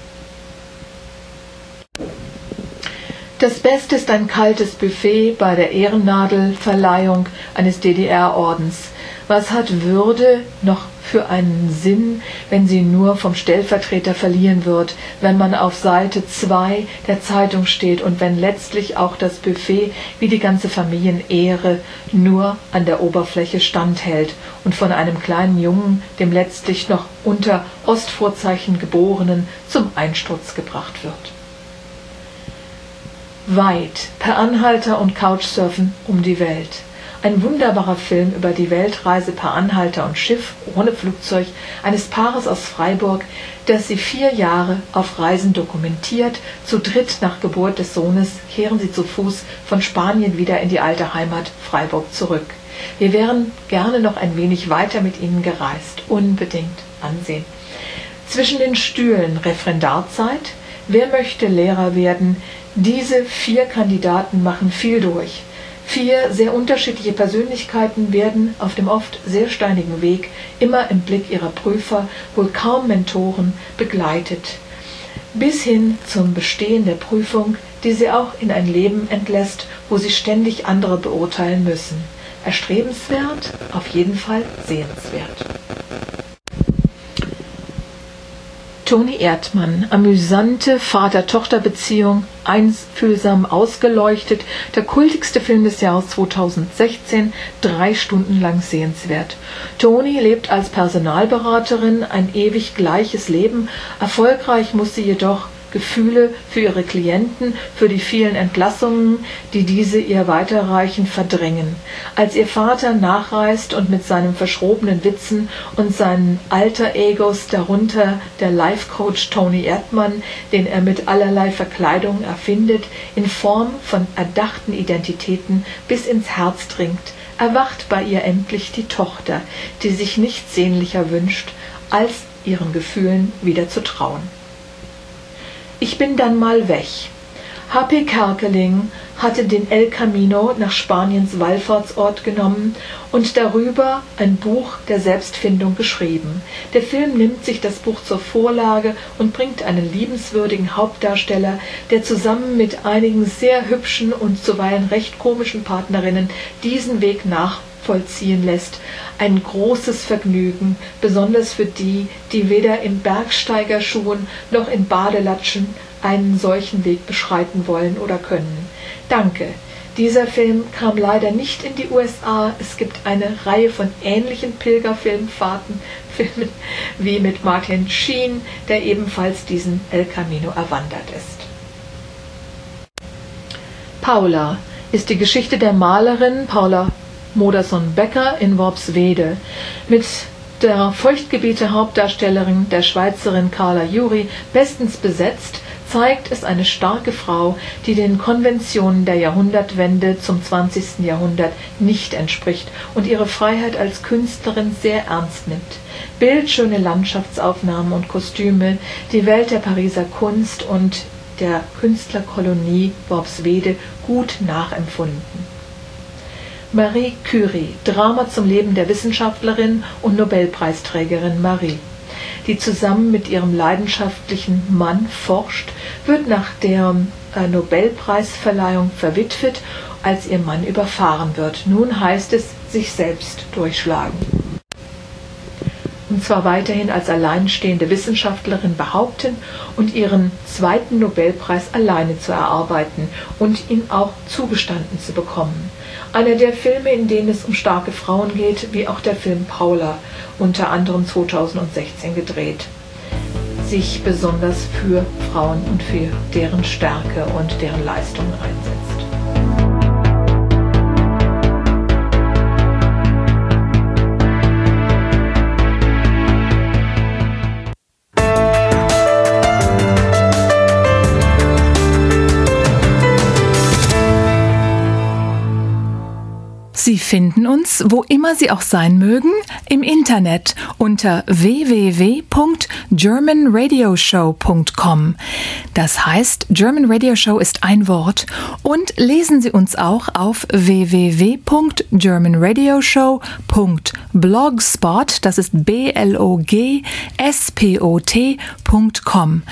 Das Beste ist ein kaltes Buffet bei der Ehrennadelverleihung eines DDR-Ordens. Was hat Würde noch für einen Sinn, wenn sie nur vom Stellvertreter verliehen wird, wenn man auf Seite 2 der Zeitung steht und wenn letztlich auch das Buffet wie die ganze Familienehre nur an der Oberfläche standhält und von einem kleinen Jungen, dem letztlich noch unter Ostvorzeichen Geborenen, zum Einsturz gebracht wird. Weit, per Anhalter und Couchsurfen um die Welt. Ein wunderbarer Film über die Weltreise per Anhalter und Schiff ohne Flugzeug eines Paares aus Freiburg, das sie 4 Jahre auf Reisen dokumentiert. Zu dritt nach Geburt des Sohnes kehren sie zu Fuß von Spanien wieder in die alte Heimat Freiburg zurück. Wir wären gerne noch ein wenig weiter mit ihnen gereist. Unbedingt ansehen. Zwischen den Stühlen Referendarzeit. Wer möchte Lehrer werden? Diese 4 Kandidaten machen viel durch. 4 sehr unterschiedliche Persönlichkeiten werden auf dem oft sehr steinigen Weg immer im Blick ihrer Prüfer, wohl kaum Mentoren, begleitet. Bis hin zum Bestehen der Prüfung, die sie auch in ein Leben entlässt, wo sie ständig andere beurteilen müssen. Erstrebenswert, auf jeden Fall sehenswert. Toni Erdmann, amüsante Vater-Tochter-Beziehung, einfühlsam ausgeleuchtet, der kultigste Film des Jahres 2016, 3 Stunden lang sehenswert. Toni lebt als Personalberaterin ein ewig gleiches Leben, erfolgreich muss sie jedoch Gefühle für ihre Klienten, für die vielen Entlassungen, die diese ihr weiterreichen, verdrängen. Als ihr Vater nachreist und mit seinen verschrobenen Witzen und seinen Alter-Egos, darunter der Life-Coach Toni Erdmann, den er mit allerlei Verkleidungen erfindet, in Form von erdachten Identitäten bis ins Herz dringt, erwacht bei ihr endlich die Tochter, die sich nichts sehnlicher wünscht, als ihren Gefühlen wieder zu trauen. Ich bin dann mal weg. H.P. Kerkeling hatte den El Camino nach Spaniens Wallfahrtsort genommen und darüber ein Buch der Selbstfindung geschrieben. Der Film nimmt sich das Buch zur Vorlage und bringt einen liebenswürdigen Hauptdarsteller, der zusammen mit einigen sehr hübschen und zuweilen recht komischen Partnerinnen diesen Weg nachvollziehen lässt. Ein großes Vergnügen, besonders für die, die weder in Bergsteigerschuhen noch in Badelatschen einen solchen Weg beschreiten wollen oder können. Danke. Dieser Film kam leider nicht in die USA. Es gibt eine Reihe von ähnlichen Pilgerfilmen wie mit Martin Sheen, der ebenfalls diesen El Camino erwandert ist. Paula ist die Geschichte der Malerin Paula Modersohn-Becker in Worpswede mit der Feuchtgebiete-Hauptdarstellerin, der Schweizerin Carla Juri, bestens besetzt, zeigt es eine starke Frau, die den Konventionen der Jahrhundertwende zum 20. Jahrhundert nicht entspricht und ihre Freiheit als Künstlerin sehr ernst nimmt. Bildschöne Landschaftsaufnahmen und Kostüme, die Welt der Pariser Kunst und der Künstlerkolonie Worpswede gut nachempfunden. Marie Curie, Drama zum Leben der Wissenschaftlerin und Nobelpreisträgerin Marie, die zusammen mit ihrem leidenschaftlichen Mann forscht, wird nach der Nobelpreisverleihung verwitwet, als ihr Mann überfahren wird. Nun heißt es, sich selbst durchschlagen. Und zwar weiterhin als alleinstehende Wissenschaftlerin behaupten und ihren zweiten Nobelpreis alleine zu erarbeiten und ihn auch zugestanden zu bekommen. Einer der Filme, in denen es um starke Frauen geht, wie auch der Film Paula, unter anderem 2016 gedreht, sich besonders für Frauen und für deren Stärke und deren Leistungen einsetzt. Sie finden uns, wo immer Sie auch sein mögen, im Internet unter www.germanradioshow.com. Das heißt, German Radio Show ist ein Wort, und lesen Sie uns auch auf www.germanradioshow.blogspot, das ist blogspot.com,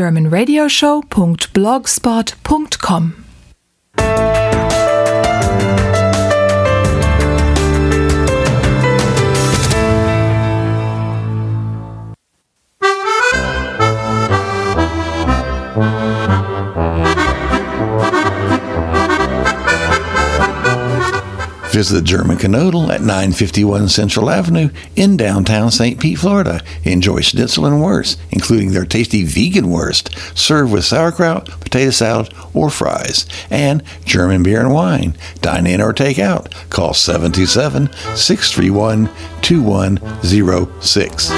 germanradioshow.blogspot.com. Visit the German Canodal at 951 Central Avenue in downtown St. Pete, Florida. Enjoy schnitzel and wurst, including their tasty vegan wurst, served with sauerkraut, potato salad, or fries, and German beer and wine. Dine in or take out. Call 727-631-2106.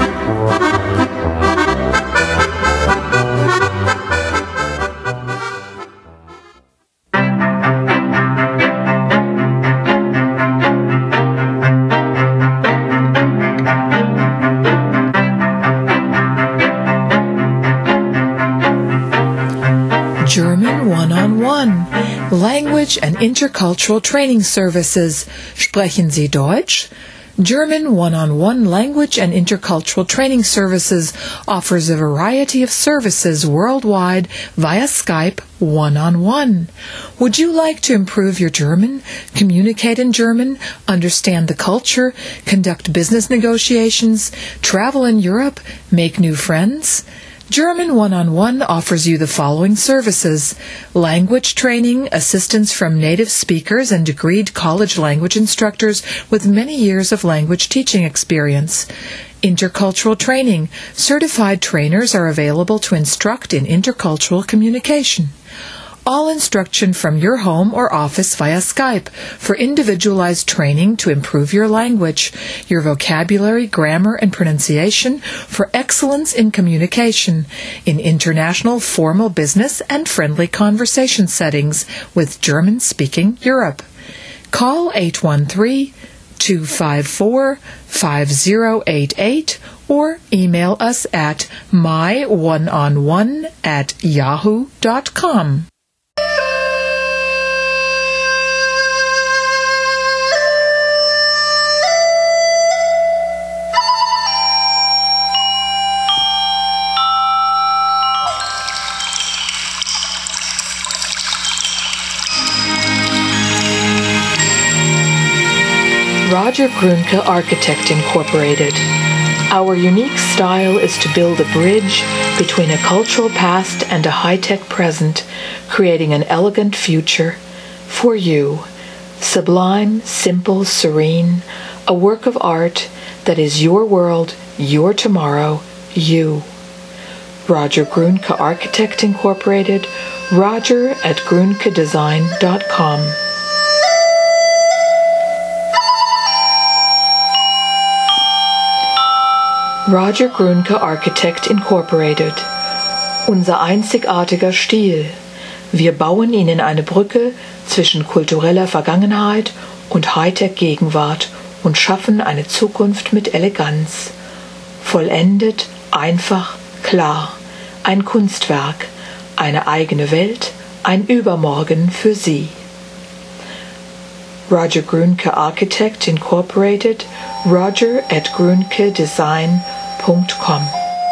German One-on-One, Language and Intercultural Training Services. Sprechen Sie Deutsch? German One-on-One Language and Intercultural Training Services offers a variety of services worldwide via Skype one-on-one. Would you like to improve your German, communicate in German, understand the culture, conduct business negotiations, travel in Europe, make new friends? German One-on-One offers you the following services: language training, assistance from native speakers and degreed college language instructors with many years of language teaching experience. Intercultural training. Certified trainers are available to instruct in intercultural communication. All instruction from your home or office via Skype for individualized training to improve your language, your vocabulary, grammar, and pronunciation for excellence in communication in international formal business and friendly conversation settings with German-speaking Europe. Call 813-254-5088 or email us at myoneonone@yahoo.com. Roger Grunke Architect Incorporated. Our unique style is to build a bridge between a cultural past and a high-tech present, creating an elegant future for you. Sublime, simple, serene, a work of art that is your world, your tomorrow, you. Roger Grunke Architect Incorporated, roger@grunkedesign.com. Roger Grunke Architect Incorporated. Unser einzigartiger Stil. Wir bauen Ihnen eine Brücke zwischen kultureller Vergangenheit und Hightech-Gegenwart und schaffen eine Zukunft mit Eleganz. Vollendet, einfach, klar. Ein Kunstwerk, eine eigene Welt, ein Übermorgen für Sie. Roger Grunke Architect Incorporated, roger@grunkedesign.com.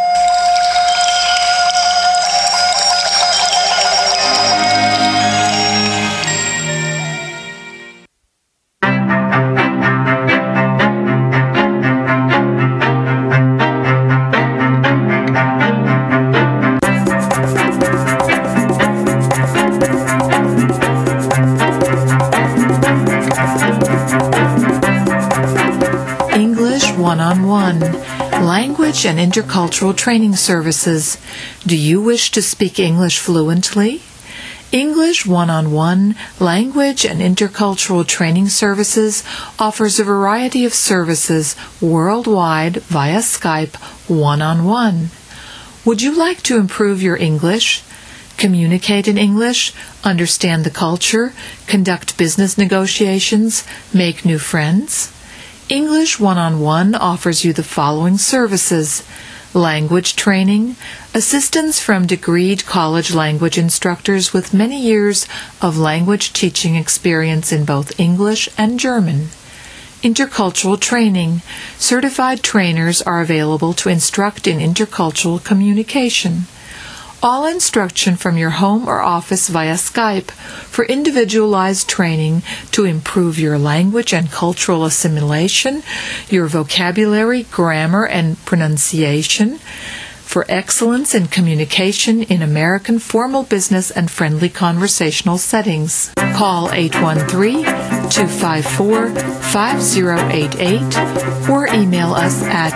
One-on-one, language and intercultural training services. Do you wish to speak English fluently? English One-on-One Language and Intercultural Training Services offers a variety of services worldwide via Skype one-on-one. Would you like to improve your English? Communicate in English, understand the culture, conduct business negotiations, make new friends? English One-on-One offers you the following services: language training, assistance from degreed college language instructors with many years of language teaching experience in both English and German. Intercultural training, certified trainers are available to instruct in intercultural communication. All instruction from your home or office via Skype for individualized training to improve your language and cultural assimilation, your vocabulary, grammar, and pronunciation, for excellence in communication in American formal business and friendly conversational settings. Call 813-254-5088 or email us at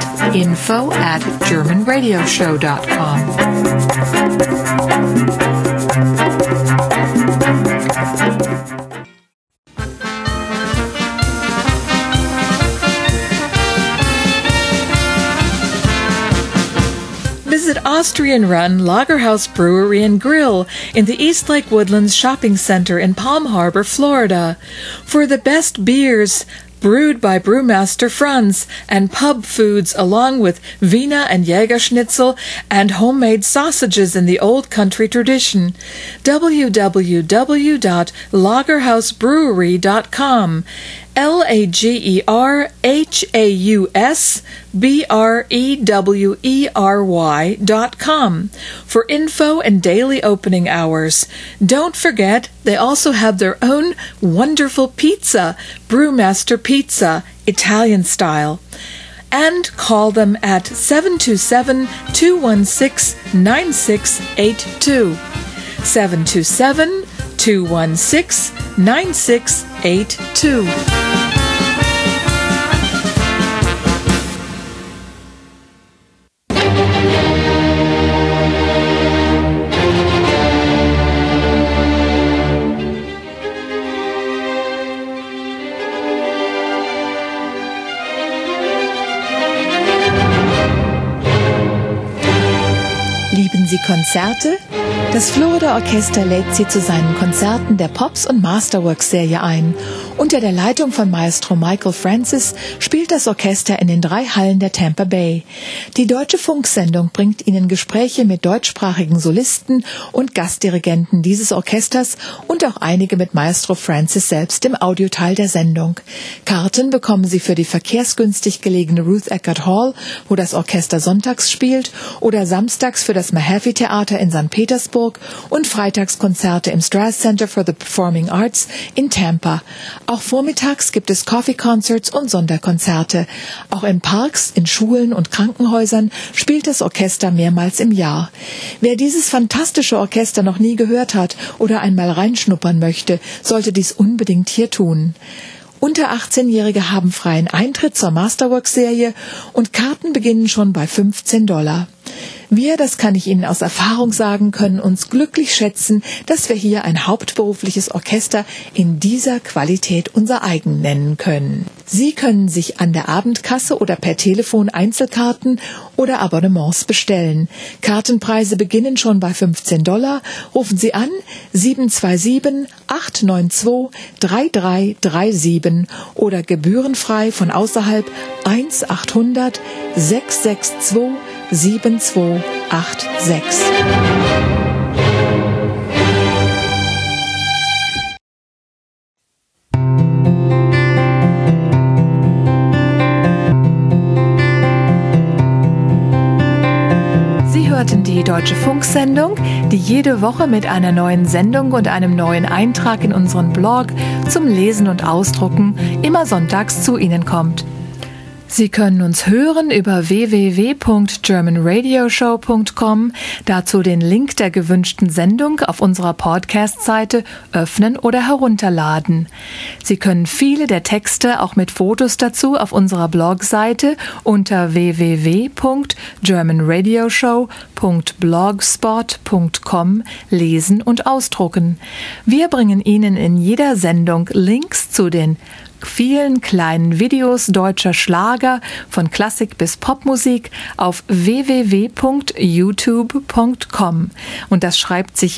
info@germanradioshow.com. Visit Austrian-run Lagerhaus Brewery and Grill in the East Lake Woodlands Shopping Center in Palm Harbor, Florida, for the best beers brewed by Brewmaster Franz and pub foods along with Wiener and Jägerschnitzel and homemade sausages in the old country tradition. www.lagerhausbrewery.com LagerhausBrewery.com for info and daily opening hours. Don't forget, they also have their own wonderful pizza, Brewmaster Pizza, Italian style. And call them at 727-216-9682. 727-216-9682. Lieben Sie Konzerte? Das Florida Orchester lädt Sie zu seinen Konzerten der Pops- und Masterworks-Serie ein Unter der Leitung von Maestro Michael Francis spielt das Orchester in den 3 Hallen der Tampa Bay. Die Deutsche Funksendung bringt Ihnen Gespräche mit deutschsprachigen Solisten und Gastdirigenten dieses Orchesters und auch einige mit Maestro Francis selbst im Audioteil der Sendung. Karten bekommen Sie für die verkehrsgünstig gelegene Ruth Eckerd Hall, wo das Orchester sonntags spielt, oder samstags für das Mahaffey Theater in St. Petersburg und Freitagskonzerte im Strass Center for the Performing Arts in Tampa. Auch vormittags gibt es Coffee Concerts und Sonderkonzerte. Auch in Parks, in Schulen und Krankenhäusern spielt das Orchester mehrmals im Jahr. Wer dieses fantastische Orchester noch nie gehört hat oder einmal reinschnuppern möchte, sollte dies unbedingt hier tun. Unter 18-Jährige haben freien Eintritt zur Masterworks-Serie und Karten beginnen schon bei $15. Wir, das kann ich Ihnen aus Erfahrung sagen, können uns glücklich schätzen, dass wir hier ein hauptberufliches Orchester in dieser Qualität unser eigen nennen können. Sie können sich an der Abendkasse oder per Telefon Einzelkarten oder Abonnements bestellen. Kartenpreise beginnen schon bei $15. Rufen Sie an 727-892-3337 oder gebührenfrei von außerhalb 1-800-662-7286. Sie hörten die Deutsche Funksendung, die jede Woche mit einer neuen Sendung und einem neuen Eintrag in unseren Blog zum Lesen und Ausdrucken immer sonntags zu Ihnen kommt. Sie können uns hören über www.germanradioshow.com, dazu den Link der gewünschten Sendung auf unserer Podcast-Seite öffnen oder herunterladen. Sie können viele der Texte auch mit Fotos dazu auf unserer Blogseite unter www.germanradioshow.blogspot.com lesen und ausdrucken. Wir bringen Ihnen in jeder Sendung Links zu den vielen kleinen Videos deutscher Schlager von Klassik bis Popmusik auf www.youtube.com und das schreibt sich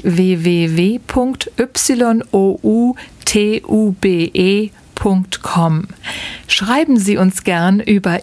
www.youtube.com. Schreiben Sie uns gern über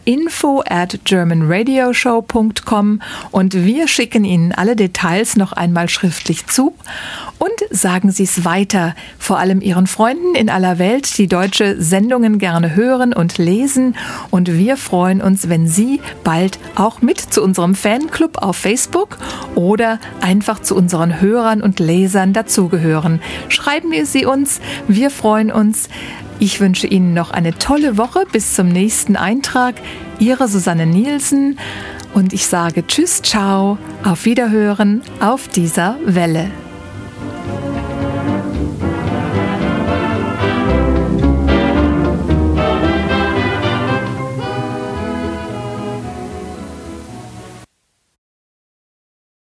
info@germanradioshow.com und wir schicken Ihnen alle Details noch einmal schriftlich zu. Und sagen Sie es weiter, vor allem Ihren Freunden in aller Welt, die deutsche Sendungen gerne hören und lesen. Und wir freuen uns, wenn Sie bald auch mit zu unserem Fanclub auf Facebook oder einfach zu unseren Hörern und Lesern dazugehören. Schreiben Sie uns, wir freuen uns. Ich wünsche Ihnen noch eine tolle Woche bis zum nächsten Eintrag. Ihre Susanne Nielsen und ich sage Tschüss, ciao, auf Wiederhören auf dieser Welle.